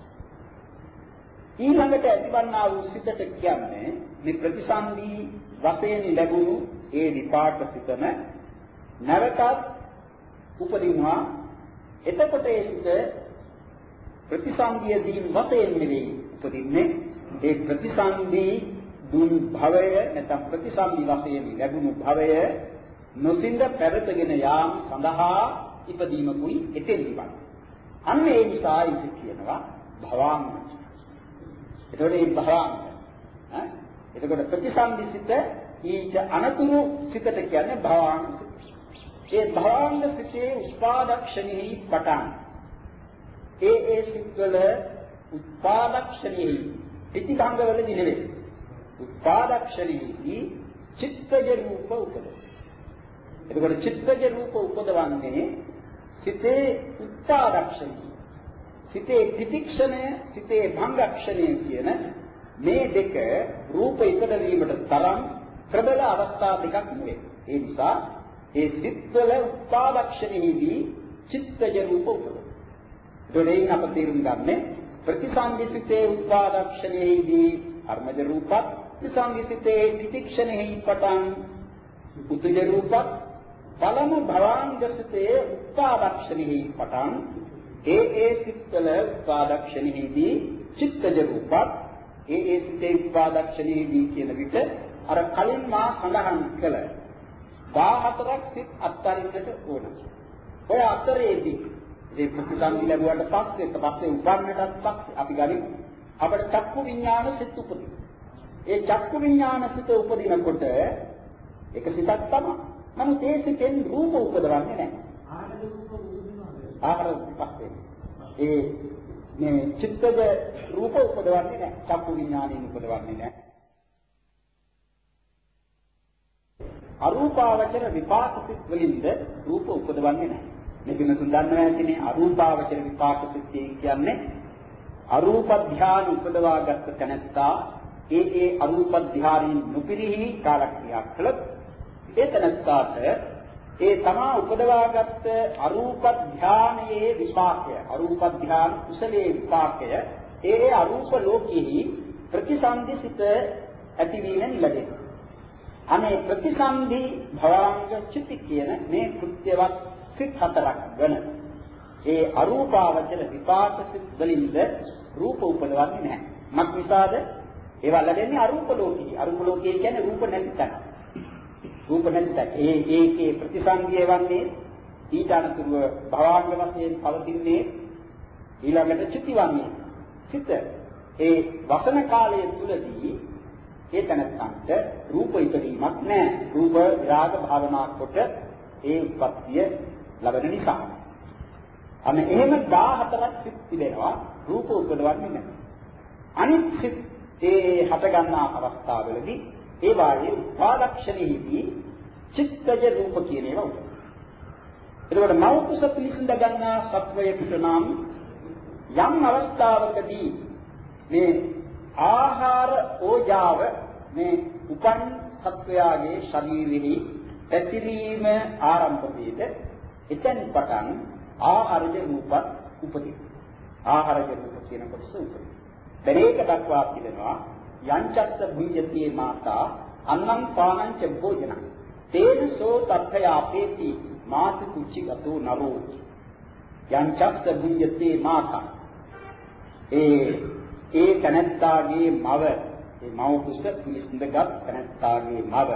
ඊළඟට ඇතිවන්නා වූ සිතට කියන්නේ මේ ප්‍රතිසන්දි වශයෙන් ලැබුණු ඒ විපාක සිතම නැවතත් උපදිනවා. එතකොට ඒ සිත ප්‍රතිසන්දියදී වශයෙන් නෙවෙයි උපදින්නේ ඒ ප්‍රතිසන්දි දුන් භවය නැත්නම් ප්‍රතිසන්දි වශයෙන් ලැබුණු භවය නොසින්ද පැවතගෙන යාම සඳහා ඉපදීමකුයි එතෙන්දිවත්. අන්න ඒ නිසා ඉති කියනවා භවාංග. එතකොට මේ භවාංග ඈ එතකොට ප්‍රතිසන්දිසිත ඊට අනතුරු සිතට කියන්නේ භවාංග. ඒ භවාංග සිතේ උත්පාදක්ෂණෙහි පටන් ඒ ඒ සිත්වල උත්පාදක්ෂණෙහි පිටිභංගවලදී නෙවෙයි. උත්පාදක්ෂණෙහි චිත්තජ රූප උපදව. එතකොට චිත්තජ රූප උපදවන්නේ සිතේ උත්පාදක්ෂණය. සිතේ පිටික්ෂණය, සිතේ භංගක්ෂණය කියන මේ දෙක රූප ඉපදවීමට තරම් ප්‍රබල අවස්ථා දෙකක් නෙවෙයි. ඒ නිසා ඒ සිත්වල උත්පාදක්ෂණෙහිදී චිත්තජ රූප උපදවන. ඒකෙන් අප තේරුම් ගන්නේ ප්‍රතිසංවිසිතේ උත්පාදක්ෂණෙහිදී කර්මජ රූපත්, ප්‍රතිසංවිසිතේ පිටික්ෂණෙහි පටන් උතුජ රූපත්, පළමු භවාංගසිතේ උත්පාදක්ෂණෙහි පටන් ඒ ඒ සිත්වල උත්පාදක්ෂණෙහිදී චිත්තජ රූපත්, ඒ ඒ සිතේ උත්පාදක්ෂණෙහිදී කියන විට අර කලින් මා සඳහන් කළ දහහතරක් සිත් අත්තරින්නට ඕන. ඔය අතරේදී මේ ප්‍රතිසන්දි ලැබුවට පස්සේ පස්සේ උපන්නටත් පස්සේ අපි ගනිමු අපිට චක්කු විඥාන සිත් උපදින. ඒ චක්කු විඥාන සිත් උපදිනකොට එක සිතක් තමයි. නමුත් ඒ සිතෙන් රූප උපදවන්නේ නැහැ. ආහාර පස්සේ ඒ මේ චිත්තජ රූප උපදවන්නේ නැහැ. චක්කු විඥානෙන් උපදවන්නේ නැහැ. අරූපාවචර විපාක සිත් වලින්ද රූප උපදවන්නේ නැහැ. මේ වෙනතුන් දන්නවා ඇතිනේ අරූපාවචර විපාක සිත් කියන්නේ අරූප ධ්‍යාන උපදවාගත් තැනැත්තා ඒ ඒ අරූප ධ්‍යානෙන් නොපිරිහි කාලක්‍රියා කළත් ඒ තැනැත්තාට ඒ තමා උපදවාගත් අරූප ධ්‍යානයේ විපාකය අරූප ධ්‍යාන කුසලයේ විපාකය ඒ ඒ අරූප ලෝකෙහි ප්‍රතිසන්දිසිත ඇතිවීමෙන් ලැබෙනවා. අනේ ප්‍රතිසන්දි භවාංග චිති කියන මේ කෘත්‍යවත් සිත් හතරක් වන ඒ අරූපාවචර විපාක සිත් වලින්ද රූප උපදවන්නේ නැහැ. මක් නිසාද? ඒවා ලැබෙන්නේ අරූප ලෝකෙහි. අරූප ලෝකයේ කියන්නේ රූප නැති තැන. රූප නැති තැන. ඒ ඒකේ ප්‍රතිසන්දිය වන්නේ ඊට අනුව භවාංග වශයෙන් පවතින්නේ ඊළඟට චිති වන්නේ. චිත ඒ වසන කාලයේ තුලදී ඒ තැනට රූප ඉදීමක් නැහැ. රූප විරාග භාවනා කොට ඒ උපත්තිය ලැබෙන නිසා. අන්න එහෙම දහහතරක් සිත් තිබෙනවා රූප උපදවන්නේ නැහැ. අනිත් සිත් ඒ හට ගන්නා අවස්ථාවවලදී ඒ වායේ උපාදක්ෂණෙහිදී චිත්තජ රූප කියන ඒවා උපදිනවා. එතකොට මෞකස පිළිසිඳ ගන්නා සත්වයකට නම් යම් අවස්ථාවකදී මේ ආහාර ඕජාව මේ උපන් සත්වයාගේ ශරීරෙහි පැතිරීම ආරම්භ වේද එතෙන් පටන් ආහාරජ රූපත් උපදින. ආහාරජ රූප කියන කොටස උපදින. දැන් ඒක දක්වා තිබෙනවා යංචත්ත භුඤ්ජතියේ මාතා අන්නම් පානංච භෝජන තේනසෝ තත්ථයාපේති මාති කුච්චිගතෝ නරෝ යංචත්ත භුඤ්ජතියේ මාතා ඒ ඒ කනත්තාගේ මව ඒ මව කුස පිළිඳගත් කනත්තාගේ මව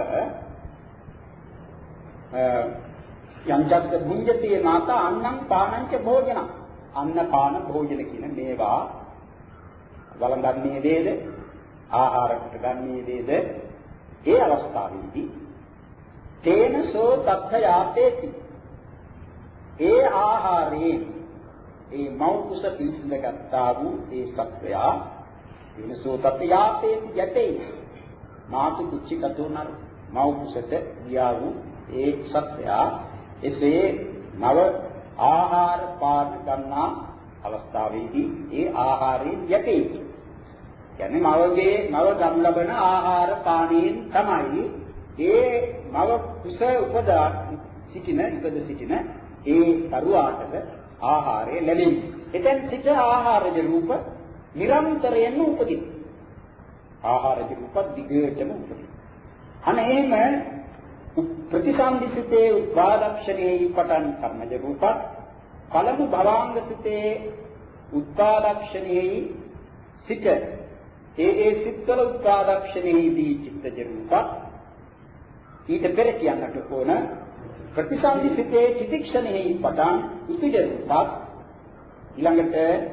යංචත්ත භුඤ්ජතියේ මාතා අන්නම් පානංච භෝජන අන්න පාන භෝජන කියන මේවා වළඳන්නේ වේද ආහාරකට ගන්නේ වේද ඒ අවස්ථාවේදී තේනසෝ තත්ථයාපේති ඒ ආහාරයෙන් ඒ මව කුස පිළිඳගත්තා වූ ඒ සත්වයා තේනසෝ තත්ථයාපේති යතේ මාතු කුච්චිකතෝ නර මව කුසට ගියා වූ ඒ සත්‍යයා එසේ නව ආහාර පාන ගන්නා අවස්ථාවේදී ඒ ආහාරයෙන් යටේ. කියන්නේ මවගේ මව ගම් ලබන ආහාර පානයෙන් තමයි ඒ මව කුස උපදා සිටින ඉපද සිටින ඒ දරුවාට ආහාරය ලැබෙන්නේ. එතෙන් සිට ආහාරජ රූප නිරන්තරයෙන්ම උපදින. ආහාරජ රූප දිගටම උපදින. අනේ එහෙම ප්‍රතිසන්දිසිතේ උත්පාදක්ෂණයේ පටන් කර්මජ රූප පළමු භවාංගසිතේ උත්පාදක්ෂණයේ සිට ඒ ඒ සිත්වල උත්පාදක්ෂණයේදී චිත්තජ රූප ඊට පෙර කියන්නට ඕන ප්‍රතිසන්දි සිතේ චිතික්ෂණෙහි පටන් උතුජ රූපත් ඊළඟට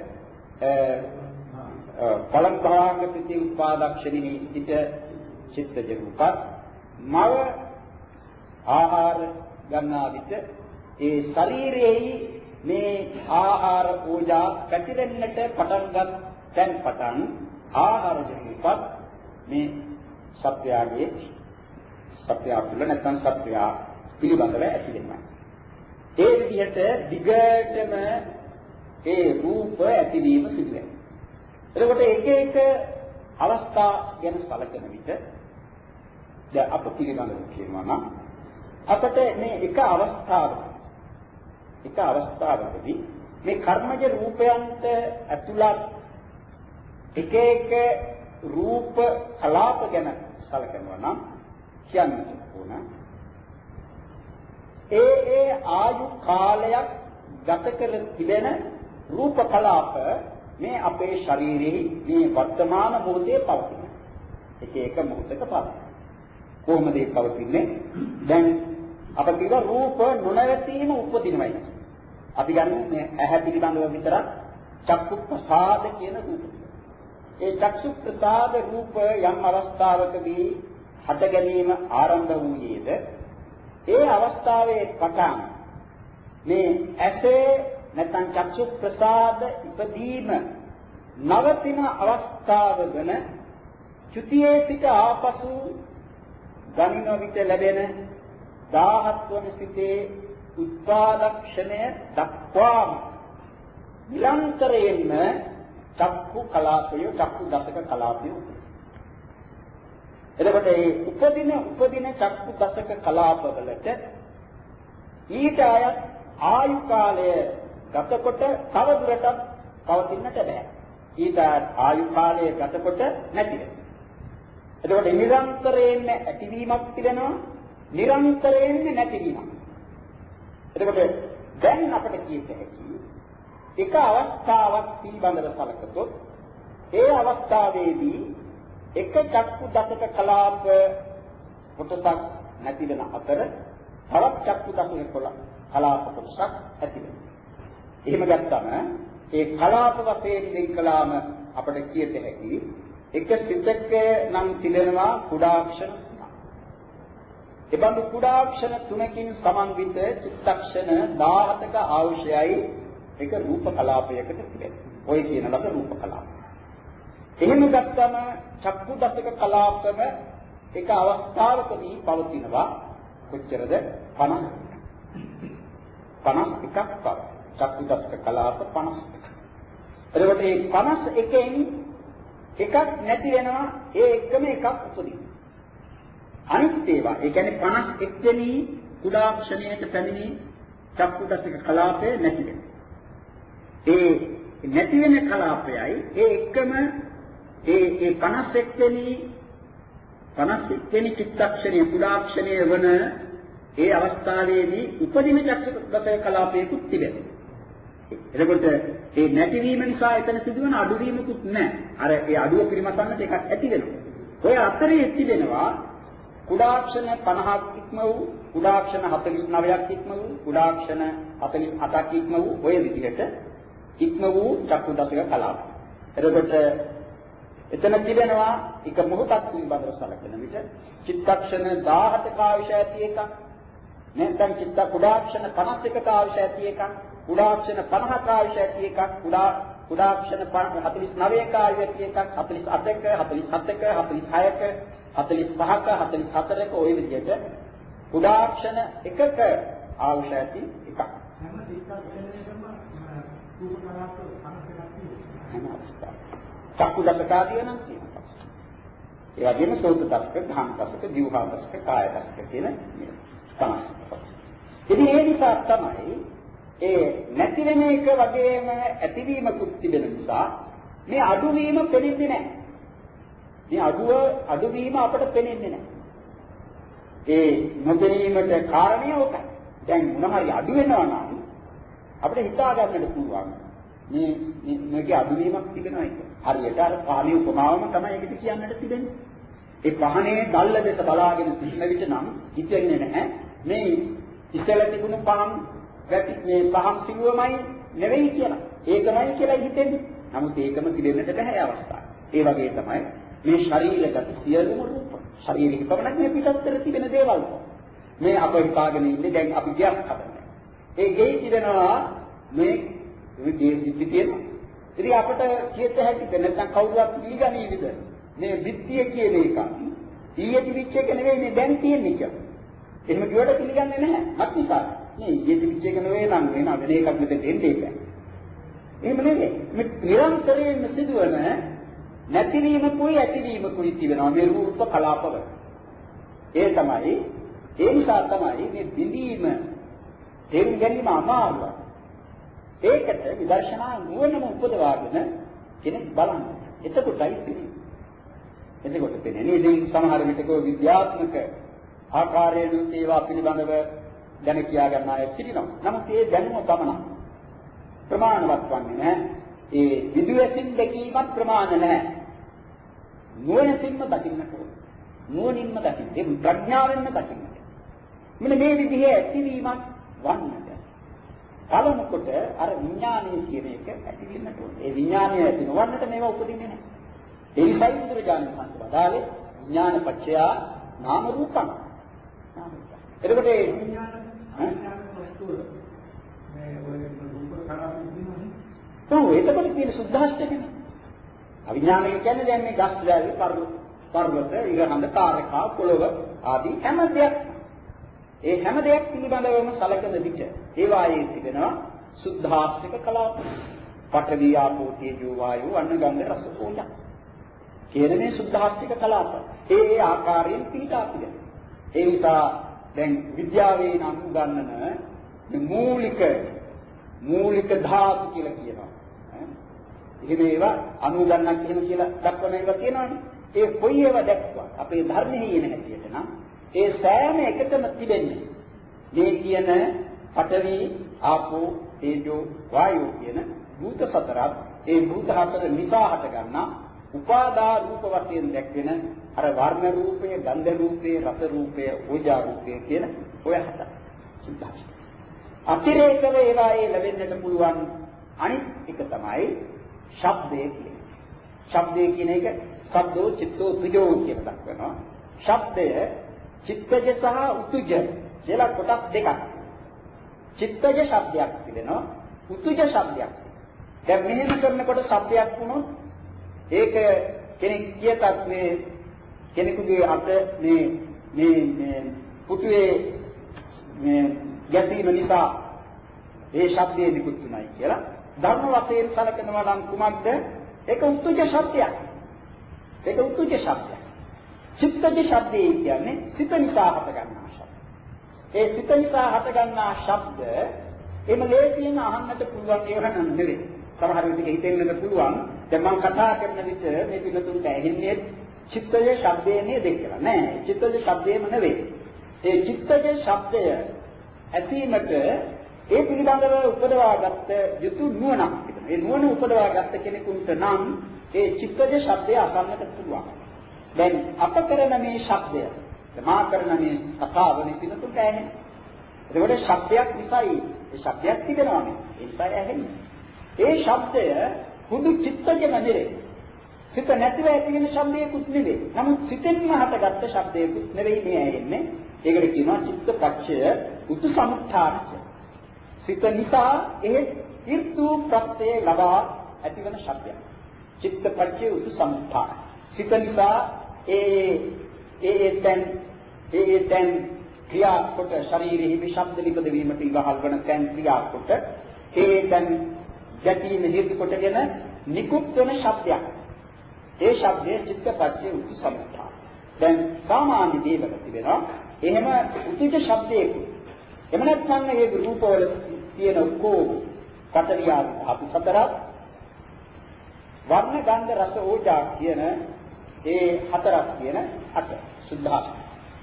පලං භාග සිතේ උපාදක්ෂණෙහි සිට චිත්තජ රූපත් මව ආහාර ගන්නා විට ඒ ශරීරයේ මේ ආහාර පූජා පැතිරෙන්නට පටන්ගත් තැන් පටන් ආහාර රූපත් මේ සත්‍යයේ සත්‍ය තුළ නැත්නම් සත්‍ය පිළිබඳව ඇති වෙනවා. ඒ විදිහට දිගටම ඒ රූප ඇතිවීම සිදු වෙනවා. එතකොට එක එක අවස්ථා ගැන සැලකෙන විට දැන් අප පිළිබඳව කියනවා නම් අපට මේ එක අවස්ථාවක එක අවස්ථාවකදී මේ කර්මජ රූපයන්ට ඇතුළත් එක එක රූප කලාප ගැන සැලකනවා නම් කියන්න ඕන ඒ ඒ ආයු කාලයක් ගත කර තිබෙන රූප කලාප මේ අපේ ශරීරයේ මේ වර්තමාන මොහොතේ පවතින එක එක මොහොතක පවතින කොහොමද ඒ පවතින්නේ දැන් අප කියව රූප නොනවතීම උපදිනවයි අපි ගන්න මේ ඇහැ පිළිබඳව විතරක් චක්කු ප්‍රසාද කියන රූප ඒ චක්සු ප්‍රසාද රූප යම් අවස්ථාවකදී හට ගැනීම ආරම්භ වූයේද ඒ අවස්ථාවේ පටන් මේ ඇසේ නැත්නම් චක්සු ප්‍රසාද ඉදීම නවතින අවස්ථාව ගැන චුතියේ සිට ආපසු ගණන විට ලැබෙන දාහත් වන සිටේ උත්පාදක්ෂණය දක්වාම නිරන්තරයෙන්ම චක්කු කලාපය චක්කු දසක කලාපය එතකොට මේ උපදින උපදින චක්කු දසක කලාපවලට ඊට අයත් ආයු කාලය ගතකොට තව දුරටත් පවතින්නට බෑ ඊට ආයු කාලය ගතකොට නැති වෙනවා එතකොට නිරන්තරයෙන්ම ඇතිවීමක් තිබෙනවා නිරන්තරයෙන්ම නැතිවීමක් එතකොට දැන් අපිට කියන්න හැකි එක අවස්ථාවක් පිළිබඳව සැලකතොත් ඒ අවස්ථාවේදී එක චක්කු දසක කලාප කොටසක් නැති වෙන අතර තවත් චක්කු දසක කලාප කොටසක් ඇති වෙනවා. එහෙම ගත්තම ඒ කලාප වශයෙන් දෙක කලාම අපිට කියත හැකි එක සිතක නම් තිබෙනවා කුඩාක්ෂණ තුනක්. ඒ බඳු කුඩාක්ෂණ තුනකින් සමන්විත චිත්තක්ෂණ දහසක අවශ්‍යයි එක රූප කලාපයකට තිබෙනවා. ඔය කියන ලද රූප කලාප. එහෙම ගත්තම චක්කු දසක කලාපම එක අවස්ථාවකදී පවතිනවා කොච්චරද පනස් පනස් එකක් පව. චක්කු දසක කලාප පනස් එකක්. එතකොට මේ පනස් එකෙන් එකක් නැති වෙනවා ඒ එකම එකක් උපදිනවා. අනිත් ඒවා ඒ කියන්නේ පනස් එක් වෙනි කුඩාක්ෂණයට පැමිණි චක්කු දසක කලාපය නැති වෙනවා. ඒ නැති වෙන කලාපයයි ඒ එකම ඒ ඒ පනස් එක් වෙනි පනස් එක් වෙනි චිත්තක්ෂණය කුඩාක්ෂණය වන ඒ අවස්ථාවේදී උපදින චක්කු දසක කලාපයකුත් තිබෙනවා. එතකොට ඒ නැතිවීම නිසා එතන සිදුවන අඩුවීමකුත් නැහැ. අර ඒ අඩුව පිළිමතන්නට එකක් ඇති වෙනවා. ඔය අතරේ තිබෙනවා කුඩාක්ෂණ පනහක් ඉක්ම වූ කුඩාක්ෂණ හතළිස් නවයක් ඉක්ම වූ කුඩාක්ෂණ හතළිස් හතක් ඉක්ම වූ ඔය විදිහට ඉක්ම වූ චක්කු දසක කලාප. එතකොට එතන තිබෙනවා එක මොහොතක් පිළිබඳව සැලකෙන විට චිත්තක්ෂණ දහසක අවශ්‍ය ඇති එකක් නැත්නම් චිත්ත කුඩාක්ෂණ පනස් එකක අවශ්‍ය ඇති එකක් කුඩාක්ෂණ පනහක අවශ්‍ය ඇති එකක් කුඩා කුඩාක්ෂණ හතළිස් නවයක අවශ්‍ය ඇති එකක් හතළිස් අටක හතළිස් හතක හතළිස් හයක හතළිස් පහක හතළිස් හතරක ඔය විදිහට කුඩාක්ෂණ එකක අවශ්‍ය ඇති එකක් හැම චිත්තක්ෂණයකම රූප කලාප පනස් එකක් තියෙනවා. චක්කු දසකාදී නම් තියෙනවා. ඒ වගේම සෝත දසක, ධාන දසක, දිවහා දසක, කාය දසක කියන මේ තමයි. ඉතින් ඒ නිසා තමයි ඒ නැති වෙන එක වගේම ඇතිවීමකුත් තිබෙන නිසා මේ අඩුවීම පෙනෙන්නේ නැහැ. මේ අඩුව අඩුවීම අපට පෙනෙන්නේ නැහැ. ඒ නොපෙනීමට කාරණය ඕකයි. දැන් මොන හරි අඩු වෙනවා නම් අපිට හිතා ගන්නට පුළුවන්. මේ මේකේ අඩුවීමක් තිබෙනවා ඒක. හරියට අර පහනේ උපමාවම තමයි ඒකට කියන්නට තිබෙන්නේ. ඒ පහනේ දැල්ල දෙස බලාගෙන සිටින විට නම් හිතෙන්නේ නැහැ මේ ඉතල තිබුණ පහන් ගැටි මේ පහන් සිවුවමයි නෙවෙයි කියලා. ඒකමයි කියලා හිතෙන්නේ. නමුත් ඒකම පිළිෙන්නට බැහැ අවස්ථාව. ඒ වගේ තමයි මේ ශරීරගත සියලුම රූප. ශරීරෙක පමණක් මේ පිටත්තර තිබෙන දේවල්. මේ අප හිතාගෙන ඉන්නේ දැන් අපි ගියක් හදන්නේ. ඒ ගෙයි තිබෙනවා මේ ගේ සිද්ධි තියෙනවා. ඉතින් අපිට කියත හැකිද නැත්නම් කවුරුවත් පිළිගනීවිද? මේ විත්තිය කියන එක ඊයේ තිබිච්ච එක නෙවෙයි මේ දැන් තියෙන්නේ කියලා. එහෙම කිව්වට පිළිගන්නේ නැහැ. අත්නිසා. මේ ඊයේ තිබිච්ච එක නෙවෙයි නම් වෙන වෙන එකක් මෙතෙන් දෙන්නේ ඒක. එහෙම නෙවෙයි. මේ නිරන්තරයෙන් සිදුවන නැතිවීමකුයි ඇතිවීමකුයි තිබෙනවා මේ රූප කලාපවල. ඒ තමයි ඒ නිසා තමයි මේ බිඳීම තේරුම් ගැනීම අමාරුයි. ඒකට විදර්ශනා නුවණම උපදවාගෙන කෙනෙක් බලන්න. එතකොටයි පිළිගන්නේ. එතකොට පෙනෙන්නේ ඉතින් සමහර විටක විද්‍යාත්මක ආකාරයෙන් ඒවා පිළිබඳව දැන කියා ගන්න අය සිටිනවා. නමුත් ඒ දැනුම පමණක් ප්‍රමාණවත් වන්නේ නැහැ. ඒ විදුවැසින් දැකීමත් ප්‍රමාණ නැහැ. නුවණින්ම දකින්නට ඕන. නුවණින්ම දකින්න. ඒ ප්‍රඥාවෙන්ම දකින්න. මෙන්න මේ විදිහේ ඇතිවීමක් වන්නට. කලම කොට අර විඥානයේ කියන එක ඇති වෙන්නට ඕන. ඒ විඥානය ඇති නොවන්නට මේවා උපදින්නේ නැහැ. ඒ නිසායි බුදුරජාණන් වහන්සේ වදාළේ විඥාන පත්‍ය නාම රූපං. එතකොට ඒ විඥාන විඥාන වස්තුව මේ ඔය රූප කරාපු දිනවනේ. ඔව් එතකොට තියෙන සුද්ධාෂ්ටකනේ. අවිඥානය කියන්නේ දැන් මේ ගස් දැල් පර්වත පර්වත ඉරහඳ කාරකා පොළොව ආදී හැම දෙයක් ඒ හැම දෙයක් පිළිබඳවම සැලකෙන විට ඒ වායේ තිබෙනවා සුද්ධාෂ්ටක කලාප. පඨවි ආපෝ තේජෝ වායෝ අන්න ගන්ධ රස ඕජා. කියන මේ සුද්ධාෂ්ටක කලාප. ඒ ඒ ආකාරයෙන් පිටා පිළිගන්න. ඒ නිසා දැන් විද්‍යාවේ නම් ගන්නන මේ මූලික මූලික ධාතු කියලා කියනවා. එහෙම ඒවා අනුගණනක් එහෙම කියලා දක්වන ඒවා තියෙනවානේ. ඒ කොයි ඒවා දැක්වා අපේ ධර්මයේ ඉන හැටියට නම් ඒ සෑම එකතම තිබෙන්නේ මේ කියන පඨවි ආපෝ තේජෝ වායෝ කියන භූත සතරක්. ඒ භූත හතර නිසා හට ගන්නා උපාදා රූප වශයෙන් දැක්වෙන අර වර්ණ රූපය, ගන්ධ රූපය, රස රූපය, ඕජා රූපය කියන ඔය හත. සුද්ධාෂ්ටක. අතිරේකව ඒවා ඒ ලැබෙන්නට පුළුවන් අනිත් එක තමයි ශබ්දය කියන්නේ. ශබ්දය කියන එක සබ්දෝ චිත්තෝ ත්‍රිජෝ කියන දක්වනවා. ශබ්දය චිත්තජ සහ උතුජ කියලා කොටස් දෙකක්. චිත්තජ ශබ්දයක් තිබෙනවා, උතුජ ශබ්දයක්. දැන් මෙහෙම කරනකොට ශබ්දයක් වුණොත් ඒක කෙනෙක් කියතත් මේ කෙනෙකුගේ අත මේ මේ මේ පුතුවේ මේ ගැටීම නිසා ඒ ශබ්දයේ නිකුත් වුණයි කියලා ධර්ම වශයෙන් සැලකනවා නම් කුමක්ද? ඒක උත්තුජ ශබ්දයක්. ඒක උත්තුජ ශබ්දයක්. චිත්තජ ශබ්දය කියන්නේ සිත නිසා හට ගන්නා ශබ්ද. ඒ සිත නිසා හට ගන්නා ශබ්ද එම ලේසියෙන් අහන්නට පුළුවන් ඒවා නෙවෙයි. සමහර විට හිතෙන්නට පුළුවන් දැන් මම කතා කරන විට මේ පිළිතුරට ඇහෙන්නේ චිත්තජ ශබ්දයේ නේද කියලා. නෑ, චිත්තජ ශබ්දයේම නෙවෙයි. ඒ චිත්තජ ශබ්දය ඇතිවීමට ඒ පිළිබඳව උපදවාගත්ත යුතු නුවණක් තිබෙනවා. ඒ නුවණ උපදවාගත්ත කෙනෙකුට නම් ඒ චිත්තජ ශබ්දය අසන්නට පුළුවන්. දැන් අප කරන මේ ශබ්දය, මා කරන මේ කතාව නිසිනතුට ඇහෙන්නේ. ඒකට ශබ්දයක් නිසායි ඒ ශබ්දයක් තිබෙනවා නේ. ඒ නිසා ඇහෙන්නේ. ඒ ශබ්දය හුදු චිත්තජම නෙවේ. සිත නැතිව ඇති වෙන ශබ්දයකුත් නෙවේ. නමුත් සිතෙන්ම හටගත්ත ශබ්දයකුත් නෙවෙයි මේ ඇහෙන්නේ. ඒකට කියනවා චිත්තපච්චය උතු සමුත්ථානය. සිත නිසා ඒ ඍතු ප්‍රත්‍යය ලබා ඇතිවන ශබ්දයක්. චිත්තපච්චය උතු සමුත්ථානය. සිත නිසා ඒ ඒ තෙන් ඒ තෙන් ක්‍රියා කොට ශරීරෙහි විශබ්ද නිපද වීමට ඉවහල් වන තෙන් ක්‍රියා කොට ඒ තෙන් ගැටීම හේතු කොටගෙන නිකුත් වෙන ශබ්දයක්. ඒ ශබ්දයේ චිත්තපච්චය උතු සමුත්ථානය. දැන් සාමාන්‍ය දේවල තිබෙනවා එහෙම උතුජ ශබ්දයක. එහෙම නැත්නම් මේ රූපවල තියෙන කෝ පතරියා ධාතු හතරක් වර්ණ ගන්ධ රස ඕජා කියන ඒ හතරක් කියන අට සුද්ධාෂ්ටක.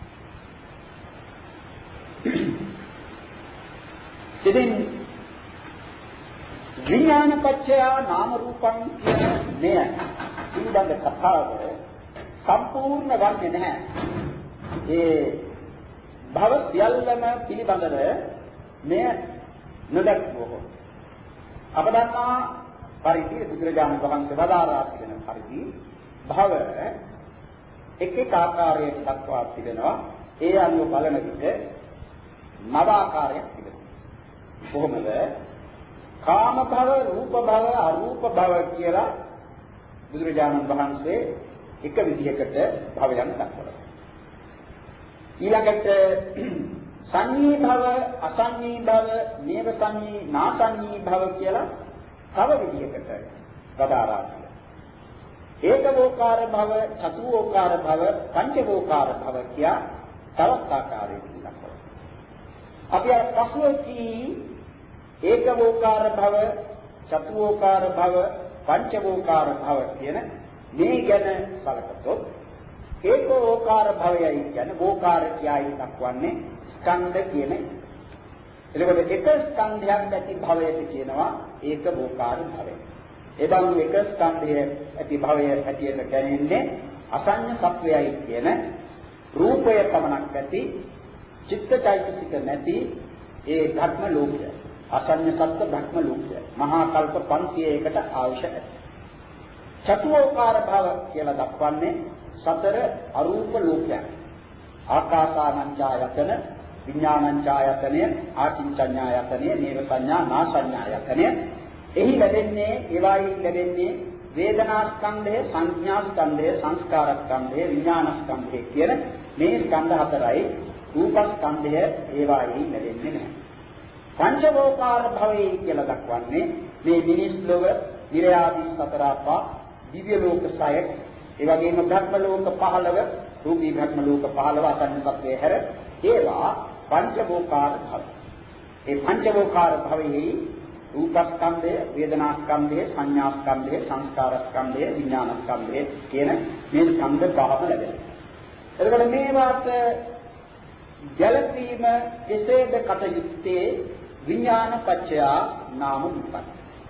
ඉතින් විඥාන පත්‍ය නාම රූපං කියන මෙය පිළිබඳ කතාව සම්පූර්ණ වන්නේ නැහැ. ඒ භව සියල්ලම පිළිබඳව මෙය නොදක්වෝ. අප දන්නා පරිදි බුදුරජාණන් වහන්සේ වදාරා තිබෙන පරිදි භව එක් එක් ආකාරයකට දක්වා තිබෙනවා. ඒ අනුව බලන විට නව ආකාරයක් තිබෙනවා. කොහොමද? කාම භව, රූප භව, අරූප භව කියලා බුදුරජාණන් වහන්සේ එක විදිහකට භවයන් දක්වනවා. ඊළඟට සංඤී භව, අසංඤී භව, නේව සංඤී, නාසංඤී භව කියලා තව විදිහකට වදාරා තිබෙනවා. ඒකවෝකාර භව, චතුෝකාර භව, පංචවෝකාර භව කියා තවත් ආකාරයකින් දක්වනවා. අපි අර පසුව කී ඒකවෝකාර භව, චතුෝකාර භව, පංචවෝකාර භව කියන මේ ගැන බලකතොත් ඒකෝකාර භවයයි කියන්නේ වෝකාර කියයි දක්වන්නේ ස්කන්ධ කියන එක. එතකොට එක ස්කන්ධයක් ඇති භවයට කියනවා ඒකෝකාර භවය. එබඳු එක ස්කන්ධය ඇති භවය හැටියට ගැනෙන්නේ අසඤ්ඤ සත්වයයි කියන රූපය පමණක් ඇති චිත්තචෛතසික නැති ඒ ධර්ම ලෝකය. අසඤ්ඤ සත්ත්ව ධර්ම ලෝකය. මහා කල්ප පන්සියයකට අවශ්‍ය ඇති. චතුෝකාර භව කියලා දක්වන්නේ සතර අරූප ලෝකයන්. ආකාසානංචායතන, විඥානංචායතනය, ආකින්චඤ්ඤායතනය, නේව සංඥා, නාසඤ්ඤායතනය. එහි ලැබෙන්නේ ඒවායි ලැබෙන්නේ වේදනා ස්කන්ධය, සංඥා ස්කන්ධය, සංස්කාර ස්කන්ධය, විඥාන ස්කන්ධය කියන මේ ස්කන්ධ හතරයි. රූප ස්කන්ධය ඒවායි ලැබෙන්නේ නැහැ. පංචවෝකාර භවය කියලා දක්වන්නේ මේ මිනිස් ලෝක, නිර්යාදී සතර අපා, දිව්‍ය ලෝක සය, ඒ වගේම භ්‍රම ලෝක පහළව, රූපී භ්‍රම ලෝක පහළව අසන්න සත්වයේ හැර ඒවා පංචවෝකාර භව. ඒ පංචවෝකාර භවයේ රූපස්කන්ධය, වේදනාස්කන්ධය, සංඥාස්කන්ධය, සංස්කාරස්කන්ධය, විඥානස්කන්ධය කියන මේ ස්කන්ධ පහම ලැබෙනවා. එතකොට මේවාට ජලපීම කෙසේද කටයුත්තේ විඥාන පත්‍ය නාම රූපං.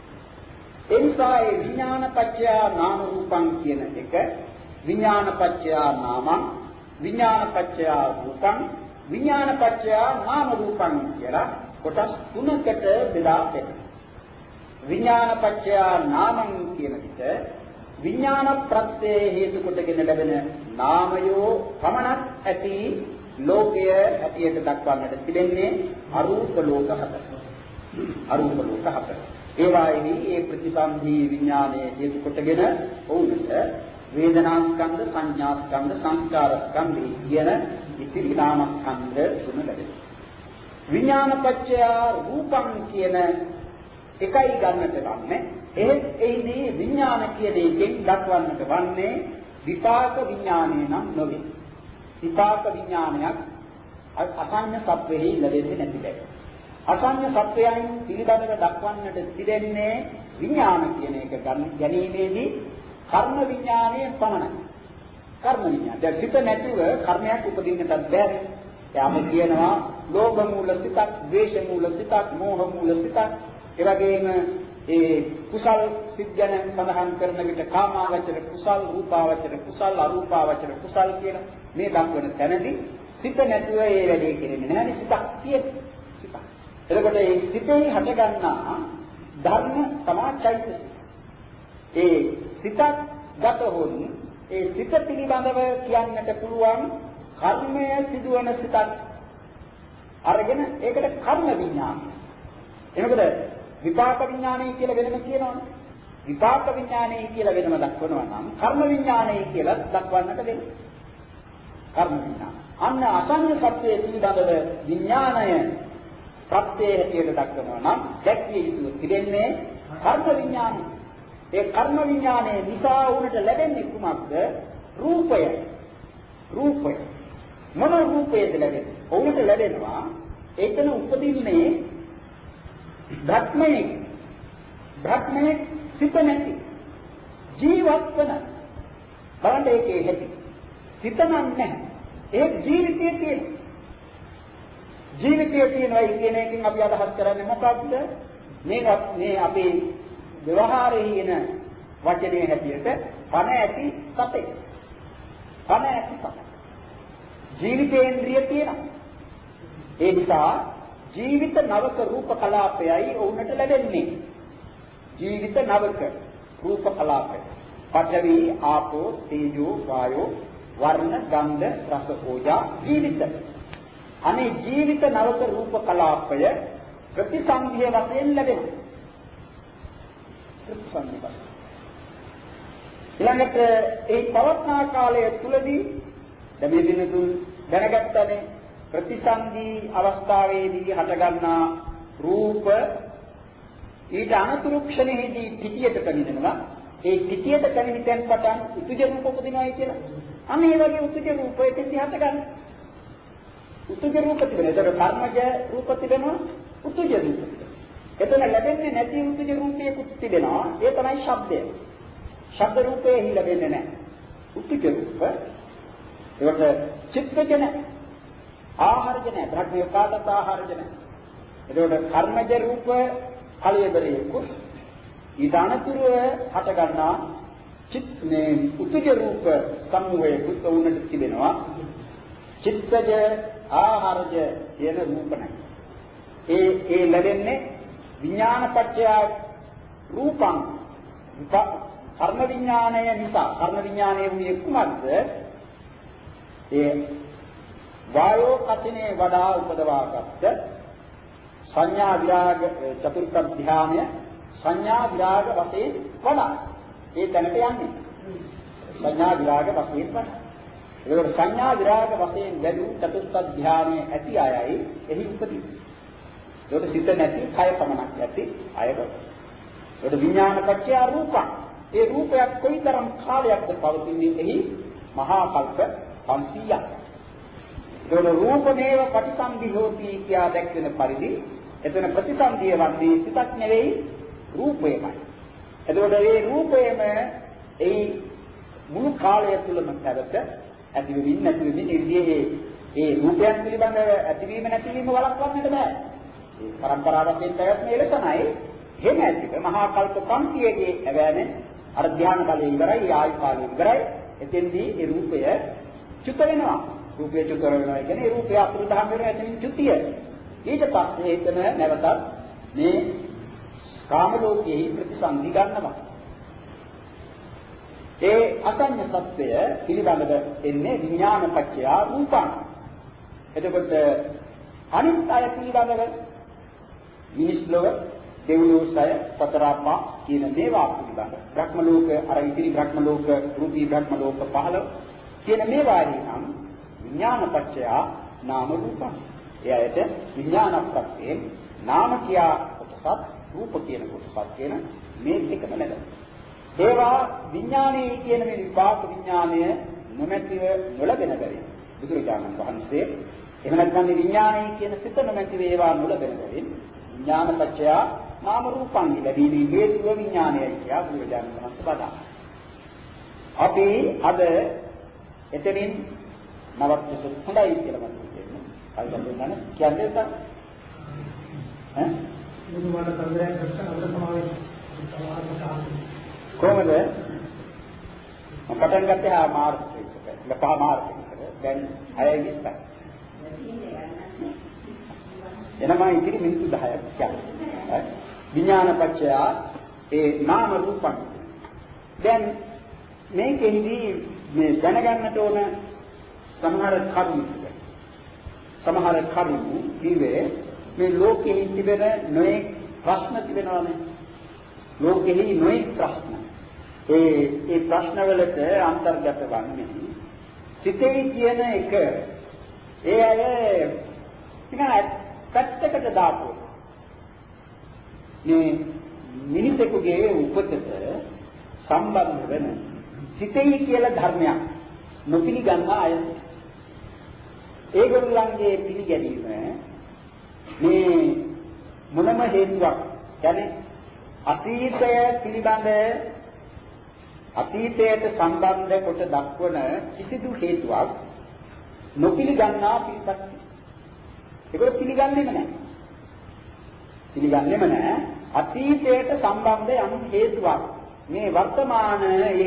එනිසා ඒ විඥාන පත්‍ය නාම රූපං කියන එක විඥාන පත්‍ය නාමං, විඥාන පත්‍ය රූපං, විඥාන පත්‍ය නාම රූපං කියලා කොටස් තුනකට බෙදා දෙනවා. විඥාන පත්‍ය නාමං කියන විට විඥාන ප්‍රත්‍ය හේතු කොටගෙන ලැබෙන නාමයෝ පමණක් ඇති ලෝකය හැටියට දක්වන්නට තිබෙන්නේ අරූප ලෝක හතර. අරූප ලෝක හතර. ඒවාෙහි ඒ ප්‍රතිසන්ධි විඥානයේ හේතු කොටගෙන වුණට වේදනාස්කන්ධ, සංඥාස්කන්ධ, සංස්කාරස්කන්ධ කියන ඉතිරි නාමස්කන්ධ තුන ලැබෙනවා. විඥානපච්චය රූපං කියන එකයි ගන්නට ගන්නේ. එහෙත් එහිදී විඥාන කියන එකෙන් දක්වන්නට වන්නේ විපාක විඥානය නම් නොවේ. විපාක විඥානයක් අසඤ්ඤ සත්වෙහි ලැබෙන්නේ නැති බැහැ. අසඤ්ඤ සත්වයන් පිළිබඳව දක්වන්නට තිබෙන්නේ විඥාන කියන එක ගැනීමේදී කර්ම විඥානයේ පමණයි. කර්ම විඥාන. දැන් හිත නැතිව කර්මයක් උපදින්නට බැහැ. යාම කියනවා ලෝභ මූල සිතක්, ද්වේෂ මූල සිතක්, මෝහ මූල සිතක්. ඒ වගේම ඒ කුසල් සිත් ගැන සඳහන් කරන විට කාමාවචර කුසල්, රූපාවචර කුසල්, අරූපාවචර කුසල් කියන මේ දක්වන තැනදී සිත නැතුව ඒ වැඩේ කෙරෙන්නේ නැහැ. සිතක් තියෙන්නේ. සිතක්. එතකොට මේ සිතේ හටගන්නා ධර්ම සමාචෛතසික. ඒ සිතක් ගතහොත් ඒ සිත පිළිබඳව කියන්නට පුළුවන් කර්මය සිදුවන සිතක් අරගෙන ඒකට කර්ම විඥානය. එනකොට විපාක විඥානය කියලා වෙනම කියනවනේ. විපාක විඥානය කියලා වෙනම දක්වනවා නම් කර්ම විඥානය කියලා දක්වන්නට වෙනවා. කර්ම විඥාන. අන්න අසඤ්ඤ සත්‍යයේ පිළිබඳව විඥානය සත්‍යයේ හැටියට දක්වනවා නම් දැක්විය යුතු තිබෙන්නේ කර්ම විඥානය. ඒ කර්ම විඥානයේ නිසා උනට ලැබෙන්නේ කුමක්ද? රූපය. රූපය. මොන රූපයද ලැබෙන්නේ? උනට ලැබෙනවා ඒකන උපදින්නේ ධර්මයේ. ධර්මයේ සිත නැති ජීවත් වෙන බලන්න ඒකේ හැටි. සිත නැහැ. ඒ ජීවිතයේ තියෙන. ජීවිතයේ තියෙනවා කියන එකෙන් අපි අදහස් කරන්නේ මොකක්ද? මේක මේ අපේ ව්‍යවහාරයේ එන වචනේ හැටියට පණ ඇති සතේ. පණ ඇති සතේ. ජීවිතේන්ද්‍රිය තියෙනවා. ඒ නිසා ජීවිත නවක රූප කලාපයයි ඔවුන්ට ලැබෙන්නේ. ජීවිත නවක රූප කලාපය. පඨවි, ආපෝ, තේජෝ, වායෝ, වර්ණ, ගන්ධ, රස, ඕජා ජීවිත. අනේ ජීවිත නවක රූප කලාපය ප්‍රතිසංගිය වශයෙන් ලැබෙනවා. ප්‍රතිසංගිය. ඊළඟට ඒ පවත්නා කාලය තුලදී දැන් දිනතුන් දැනගත්තනේ ප්‍රතිසන්දි අවස්ථාවේදී හටගන්නා රූප ඊට අනතුරු ක්ෂණෙහිදී පිටියට පැමිණෙනවා. ඒ පිටියට පැමිණෙන පටන් උතුජ රූප උපදිනවායි කියලා. අන්න ඒ වගේ උතුජ රූපයකින්දී හටගන්න. උතුජ රූප තිබෙනවා. ඒතර කර්මජ රූප තිබෙනවා. උතුජ රූප තිබෙනවා. එතන ලැබෙන්නේ නැති උතුජ රූපයකුත් තිබෙනවා. ඒ තමයි ශබ්දය. ශබ්ද රූපෙහි ලැබෙන්නේ නැහැ. උතුජ රූප. ඒකට චිත්තජ නැහැ. ආහාරජ නැහැ. භ්‍රමයෝපාදත ආහාරජ නැහැ. ඒකට කර්මජ රූප කලියබරේකුත් ඊට අනතුරුව හට ගන්නා චිත් මේ උතුජ රූප සම්මෝහයකුත් උන්නට තිබෙනවා. චිත්තජ ආහාරජ කියන රූප නැහැ. ඒ ඒ ලැබෙන්නේ විඥානපච්චය රූපං කර්ම විඥානය නිසා. කර්ම විඥානයේ වූයේ කුමක්ද? ඒ වායෝ කතිනේ වඩා උපදවාගත්ත සංඥා විරාග චතුර්ථ ධ්‍යානය සංඥා විරාග වශයෙන් වඩා ඒ තැනට යන්නේ. සංඥා විරාග වශයෙන් වඩා. ඒකෝර සංඥා විරාග වශයෙන් වැඩි චතුර්ථ ධ්‍යානය ඇති අයයි එහි උපදී. ඒකට සිත නැති කය පමණක් ඇති අයව. ඒකට විඥානපච්චය රූපං. ඒ රූපයක් කොයිතරම් කාලයක්ද පවතින්නේ එහි මහා කල්ප පන්සීයක්. ඒකෝර රූපමේව ප්‍රතිසන්දි හෝති කියා දැක්වෙන පරිදි එතන ප්‍රතිසන්දිය වන්නේ සිතක් නෙවෙයි රූපයමයි. එතකොට මේ රූපයම ඒ මුළු කාලය තුලම පැවත ඇති වෙමින් නැති වෙමින් ඉන්නේ. ඒ රූපයන් පිළිබඳව ඇතිවීම නැතිවීම වළක්වන්නට බෑ. ඒ පරම්පරාවකින් පැවැත්ම එලෙසමයි. එහෙම ඇතික මහා කල්ප පන්තියේ ඇවෑමෙන් අර ධ්‍යාන කාලය ඉවරයි, ආයු කාලය ඉවරයි. එතෙන්දී ඒ රූපය චුත වෙනවා. රූපය චුත වෙනවා කියන්නේ ඒ රූපය අපුරුදහම වෙන ඇතින් චුතිය. ඊට පස්සේ එතන නැවතත් මේ කාම ලෝකයේ ප්‍රතිසන්දි ගන්නවා. ඒ අසඤ්ඤ සත්‍යය පිළිබඳව එන්නේ විඥානපච්චය රූපං. එතකොට අනිත් අය පිළිබඳව මිනිස් ලෝක, දෙව්ලෝකය, සතරාපා කියන මේවා පිළිබඳව බ්‍රහ්ම ලෝක, අර ඉතිරි බ්‍රහ්ම ලෝක, රූපී බ්‍රහ්ම ලෝක පහළ කියන මේවාදී නම් විඥානපච්චය නාම රූපං. එයට විඥානප්‍රත්‍යයෙන් නාම කියා කොටසත් රූප කියන කොටසත් කියන මේ දෙකම ලැබෙනවා. ඒවා විඥානයේ කියන මේ විපාක විඥානය නොමැතිව නොලබෙන බැරි. බුදුරජාණන් වහන්සේ එහෙම නැත්නම් විඥානයේ කියන සිත නොමැතිව ඒවා නොලබෙන බැරි. විඥානපච්චය නාම රූපං ලැබීමේ හේතුව විඥානයයි කියා බුදුරජාණන් වහන්සේ වදාළා. අපි අද එතනින් නවත්තට හොඳයි කියලා මම කියන්නේ. අයිබන්දන කියන්නේ තා ඈ මුදුමාට සංග්‍රහයක් කරලා අපේ සමාවෙන්න කොහමද මම පටන් ගත්තේ ආ මාර්ච් එකේ ලපහ මාර්ච් එකේ දැන් හයයි විස්සයි එනමයි ඉතිරි මිනිත්තු දහයක් කියන්නේ විඥානපච්චය ඒ නාම රූපං. දැන් මේකෙහිදී මේ දැනගන්නට ඕන සමහර කරුණු සමහර කරුණු කිව්වේ මේ ලෝකෙහි තිබෙන නොයේ ප්‍රශ්න තිබෙනවානේ. ලෝකෙහි නොයේ ප්‍රශ්න. ඒ ඒ ප්‍රශ්න වලට අන්තර්ගත වන්නේ සිතේ කියන එක. ඒ අය නිකන් පැත්තකට දාපු. මේ මිනිසෙකුගේ උපතට සම්බන්ධ වෙන සිතේ කියලා ධර්මයක් නොපිළිගන්න අය. ඒගොල්ලන්ගේ පිළිගැනීම මේ මොනම හේතුවක් කියන්නේ අතීතය පිළිබඳ අතීතයට සම්බන්ධ කොට දක්වන කිසිදු හේතුවක් නොපිළිගන්නා පිළිපත්. ඒගොල්ලෝ පිළිගන්නේම නැහැ. පිළිගන්නේම නැහැ. අතීතයට සම්බන්ධ යම් හේතුවක් මේ වර්තමානයේ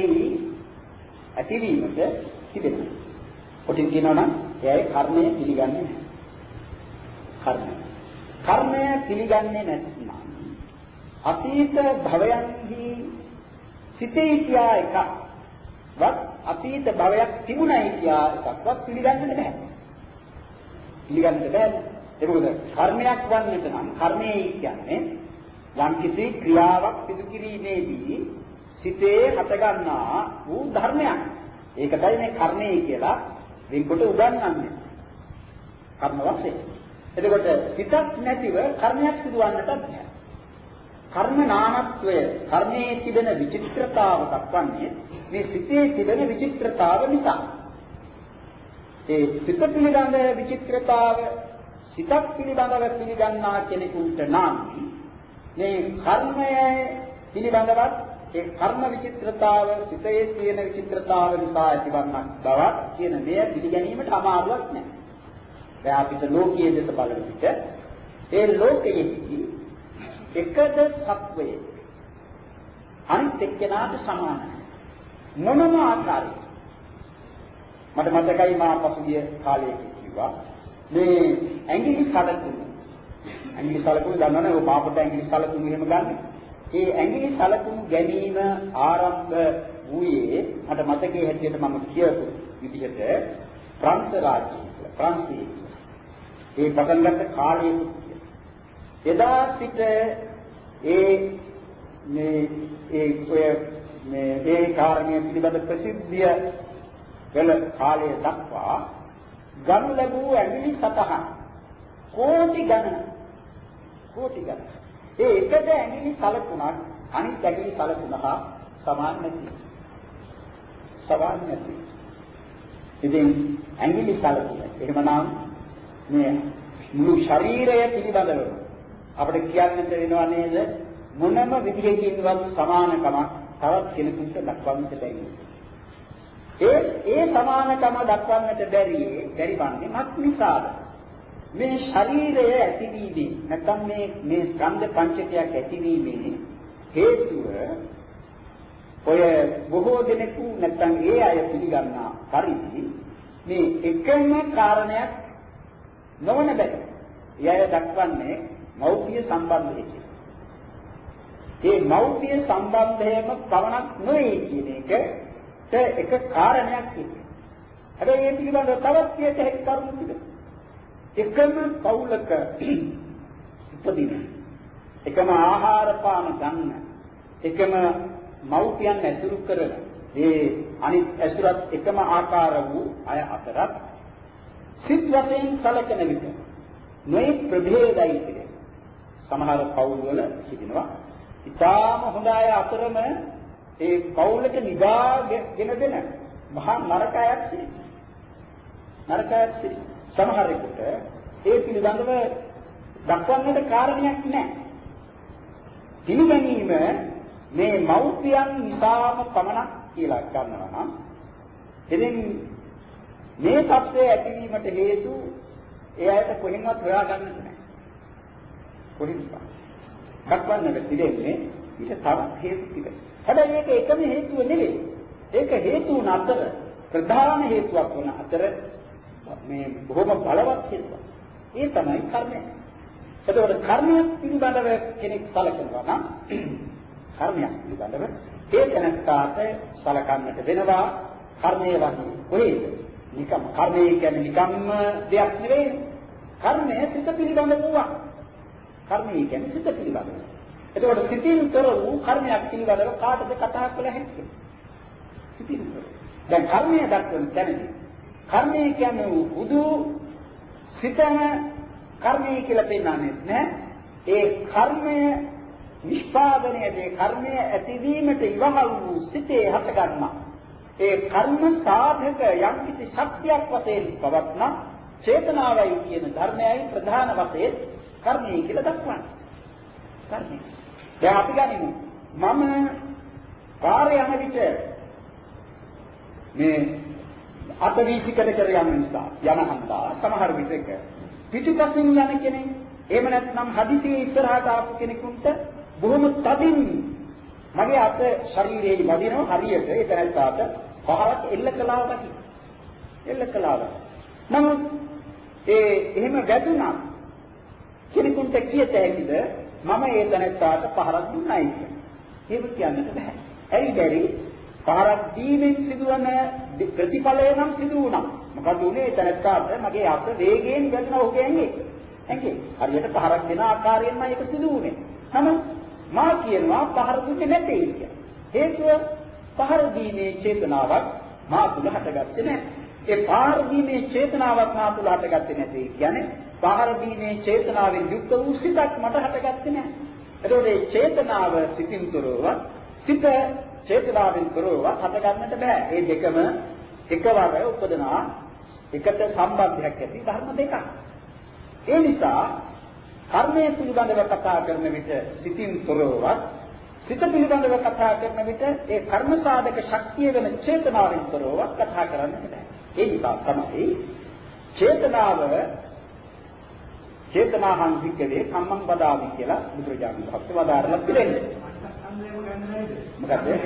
ඇතිවීමට තිබෙනවා. කොටින් කියනවා නම් එයයි කර්මය පිළිගන්නේ නැහැ. කර්මය. කර්මය පිළිගන්නේ නැත්නම් අතීත භවයන්හි සිතේ කියා එකක් වත් අතීත භවයක් තිබුණයි කියා එකක්වත් පිළිගන්න බෑ. පිළිගන්න බෑ. ඒක මොකද කර්මයක් වන්නට නම් කර්මය කියන්නේ යම් කිසි ක්‍රියාවක් සිදු කිරීමේදී සිතේ හටගන්නා වූ ධර්මයක්. ඒකයි මේ කර්මය කියලා වෙන්කොට උගන්වන්නේ. කර්ම වශයෙන්. එතකොට සිතක් නැතිව කර්මයක් සිදුවන්නට බෑ. කර්ම නාමත්වය කර්මයේ තිබෙන විචිත්‍රතාව දක්වන්නේ මේ සිතේ තිබෙන විචිත්‍රතාව නිසා. ඒ සිත පිළිබඳ විචිත්‍රතාව සිතක් පිළිබඳව පිළිගන්නා කෙනෙකුට නම් මේ කර්මය පිළිබඳවත් ඒ කර්ම විචිත්‍රතාව සිතේ තියෙන විචිත්‍රතාව නිසා ඇතිවන්නක් බව කියන දේ පිළිගැනීමට අමාරුවක් නැහැ. දැන් අපිට ලෝකයේ දෙස බලන විට ඒ ලෝකයේදී එකද සත්වයේ අනිත් එක්කෙනාට සමානයි. මොනම ආකාරයක මට මතකයි මා පසුගිය කාලයක කිව්වා මේ ඇඟිලි සලකුණු ඇඟිලි සලකුණු ගන්නවනේ ඔය පාපට ඇඟිලි සලකුණු එහෙම ගන්න. ඒ ඇඟිලි සලකුණු ගැනීම ආරම්භ වූයේ මට මතකයේ හැටියට මම කියපු විදිහට ප්‍රංශ රාජ්‍යය ප්‍රංශයේ ඒ පටන් ගත්ත කාලයේ එදා සිට ඒ මේ ඒ ඔය මේ ඒ කාරණය පිළිබඳ ප්‍රසිද්ධිය වල කාලය දක්වා ගනු ලැබූ ඇඟිලි සතහන් කෝටි ගණන කෝටි ගණන ඒ එකද ඇඟිලි සලකුණක් අනිත් ඇඟිලි සලකුණ හා සමාන නැති සමාන නැති ඉතින් ඇඟිලි සලකුණ එහෙමනම් මේ මුළු ශරීරය පිළිබඳව අපිට කියන්නට වෙනවා නේද මොනම විදිහකින්වත් සමානකමක් තවත් කෙනෙකුට දක්වන්නට බැහැ. ඒ ඒ සමානකම දක්වන්නට බැරි බැරි වන්නේ මත් නිසාද? මේ ශරීරය ඇතිවීමේ නැත්නම් මේ මේ ස්කන්ධ පංචකයක් ඇතිවීමේ හේතුව ඔය බොහෝ දෙනෙකු නැත්නම් ඒ අය පිළිගන්නා පරිදි මේ එකම කාරණයක් නොවන බැරි. ඒ අය දක්වන්නේ මෞර්තිය සම්බන්ධය කියලා. ඒ මෞර්තිය සම්බන්ධයම පවණක් නෙවෙයි කියන එකට එක කාරණයක් තියෙනවා. හැබැයි මේ පිළිබඳව තවත් කියත හැකි කරුණු තිබෙනවා. එකම පෞලක උපදින එකම ආහාර පාන ගන්න එකම මෞර්තියන් ඇතුළු කරන ඒ අනිත් ඇතුළත් එකම ආකාර වූ අය අතරත් සිත් වශයෙන් සැලකෙන විට මේ ප්‍රභේදයි කියන්නේ සමහර පෞල් වල සිටිනවා ඉතාම හොඳ අය අතරම ඒ පෞලක නිදාගෙන දෙන මහා නරකයක් සිටිනවා නරකයක් සිටිනවා සමහරෙකුට ඒ පිළිබඳව දක්වන්නට කාරණයක් නැහැ පිළිගැනීම මේ මෞර්තියන් නිසාම පමණක් කියලා ගන්නවා නම් ඉතින් මේ தත්ත්වය ඇතිවීමට හේතු ඒ අයට කොහෙන්වත් හොයාගන්නට නැහැ. කොහෙන්වත්. දක්වන්නට තිබෙන්නේ ඊට තවත් හේතු තිබෙනවා. හැබැයි මේක එකම හේතුව නෙවෙයි. ඒක හේතුන් අතර ප්‍රධාන හේතුවක් වන අතර මේ බොහොම බලවත් හේතුවක්. ඒ තමයි කර්මය. එතකොට කර්මය පිළිබඳව කෙනෙක් සැලකනවා නම් කර්මයක් පිළිබඳව ඒ තැනට සැලකන්නට වෙනවා කර්මයේ වගේ කොහේද? නිකම් කර්මය කියන්නේ නිකම්ම දෙයක් නෙවෙයි. කර්මය සිත පිළිබඳ වූවා. කර්මය කියන්නේ සිත පිළිබඳ. එතකොට සිතින් තොර වූ කර්මයක් පිළිබඳව කාටද කතා කළ හැකියි? සිතින් තොර. දැන් කර්මය දක්වන තැනදී කර්මය කියන්නේ උදු සිතන කර්මය කියලා පෙන්නන්නේ නැහැ. ඒ කර්මය නිෂ්පාදනයේදී කර්මය ඇතිවීමට ඉවහල් වූ සිතේ හටගන්නා ඒ කර්ම සාධක යම් කිසි ශක්තියක් වශයෙන් පවත්නා චේතනාවයි කියන ධර්මයයි ප්‍රධාන වශයෙන් කර්මය කියලා දක්වන්නේ. කර්මය. දැන් අපි ගනිමු මම කාර්ය යන විට මේ අතවීසිකර කර යන නිසා යන හන්දා සමහර විටක පිටිපසින් යන කෙනෙක් එහෙම නැත්නම් හදිසියේ ඉස්සරහට ආපු කෙනෙකුට බොහොම තදින් මගේ අත ශරීරයේ වදිනවා හරියට ඒ තැනට පහරක් එල්ල කළා වගේ. එල්ල කළා වගේ. නමුත් ඒ එහෙම වැදුනා කෙනෙකුට කියත හැකිද මම ඒ තැනට පහරක් දුන්නයි කියලා. ඒක කියන්නට බෑ. ඇයි බැරි? පහරක් දීමෙන් සිදුවන ප්‍රතිඵලය නම් සිදු වුණා. මොකද උනේ තැනට මගේ අත වේගයෙන් ගන්නවා ඔහු කියන්නේ. ඇයි? හරියට පහරක් දෙන ආකාරයෙන්ම ඒක සිදු වුනේ. නමුත් මා කියනවා පහර දුන්නේ නැtei කියලා. හේතුව පහර දීමේ චේතනාවක් මා තුල හටගත්තේ නැහැ. ඒ පහර දීමේ චේතනාවක් මා තුල හටගත්තේ නැtei කියන්නේ පහර දීමේ චේතනාවෙන් යුක්ත වූ සිතක් මට හටගත්තේ නැහැ. එතකොට මේ චේතනාව සිතින් තොරව සිත චේතනාවෙන් තොරව හටගන්නට බෑ. මේ දෙකම එකවර උපදනා එකට සම්බන්ධයක් ඇති ධර්ම දෙකක්. ඒ නිසා කර්මය පිළිබඳව කතා කරන විට සිතින් තොරවත් සිත පිළිබඳව කතා කරන විට ඒ කර්ම සාධක ශක්තිය වෙන චේතනාවෙන් තොරවත් කතා කරන්නට බෑ. ඒ නිසා තමයි චේතනාව චේතනාහං වික්කලේ කම්මං වදාමි කියලා බුදුරජාණන් වහන්සේ වදාරලා තිබෙන්නේ. මොකද?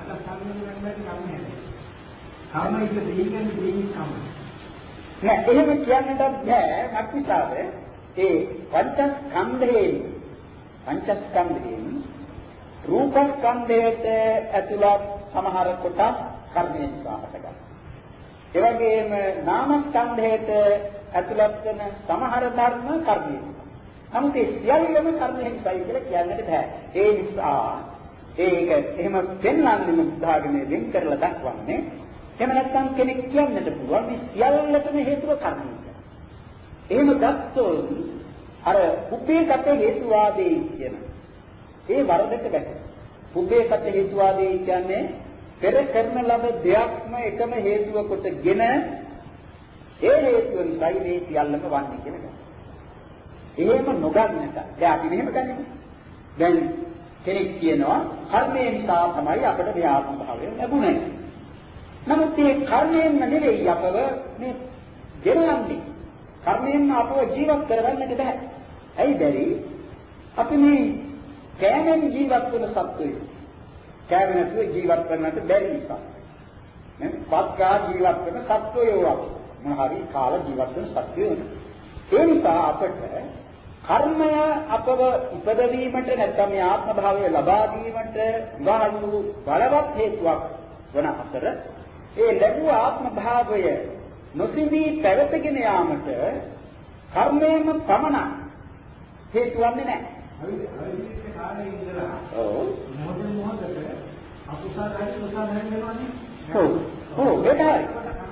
කර්මයික දෙයකින් දෙයින් කම. නෑ එහෙම කියන්නට බෑ. මක්නිසාද? ඒ පංචස්කන්ධයෙන් පංචස්කන්ධයෙන් රූපස්කන්ධයට ඇතුළත් සමහර කොටස් කර්මයෙන් සාහතයි. ඒ වගේම නාමස්කන්ධයට ඇතුළත් වෙන සමහර ධර්ම කර්මයෙන්. නමුත් ඒ සියල්ලම කර්මයෙන් සයි කියලා කියන්නට බෑ. ඒ නිසා ඒක එහෙම පෙන්වන්නේ බුද්ධාගමේ වෙන් කරලා දක්වන්නේ. එහෙම නැත්නම් කෙනෙක් කියන්නට පුළුවන් මේ සියල්ලටම හේතුව කර්මය. එහෙම ගත්තොත් අර උපේකත හේතුවාදී කියන ඒ වරදට වැටෙනවා. උපේකත හේතුවාදී කියන්නේ පෙර කරන ලද දෙයක්ම එකම හේතුව කොටගෙන ඒ හේතුවෙන් සයිනේ සියල්ලම වන්නේ කියන එක. එහෙම නොගන්නට. දැන් අපි මෙහෙම ගන්නේ. දැන් කෙනෙක් කියනවා කර්මය නිසා තමයි අපට මේ ආත්ම භාවය ලැබුණේ. නමුත් මේ කර්මයෙන්ම නෙවෙයි අපව මේ ගෙරවන්නේ. කර්මයෙන්ම අපව ජීවත් කරගන්නට බෑ. ඇයි බැරි? අපි මේ කෑමෙන් ජීවත් වෙන සත්වයෝ. කෑම නැතුව ජීවත් වෙන්නට බැරි නිසා. නේ? පස්කා ජීවත් වෙන සත්වයෝ මොන හරි කාල ජීවත් වෙන සත්වයෝ. ඒ නිසා අපට කර්මය අපව ඉපදවීමට නැත්නම් මේ ආත්ම භාවය ලබා ගැනීමට වායු බලවත් හේතුවක් වන අතර ඒ ලැබුව ආත්ම භාවය නොසිඳී පැවතගෙන යාමට කර්මයෙන් පමණ හේතු වන්නේ නැහැ. අවිද්‍යාවේ කාලේ ඉඳලා ඔව් මොහොත මොහොතට අකුසාරයි කුසාරයි වෙනවානේ. ඔව් ඔව් ඒකයි.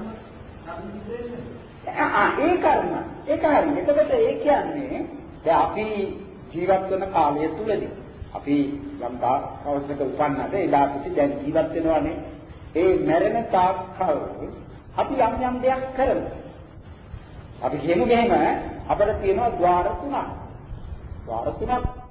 ආ ඒ කර්ම ඒක හරි. එතකොට ඒ කියන්නේ දැන් අපි ජීවත් වෙන කාලය තුලදී අපි යම් කාලයක උපන්නද එදා සිට දැන් ජීවත් වෙනවානේ. ඒ මැරෙන තාක්කල් අපි යම් යම් දෙයක් කරමු. අපි කියමු එහෙම අපිට තියෙනවා ద్వාර තුනක්. ద్వාර තුනක්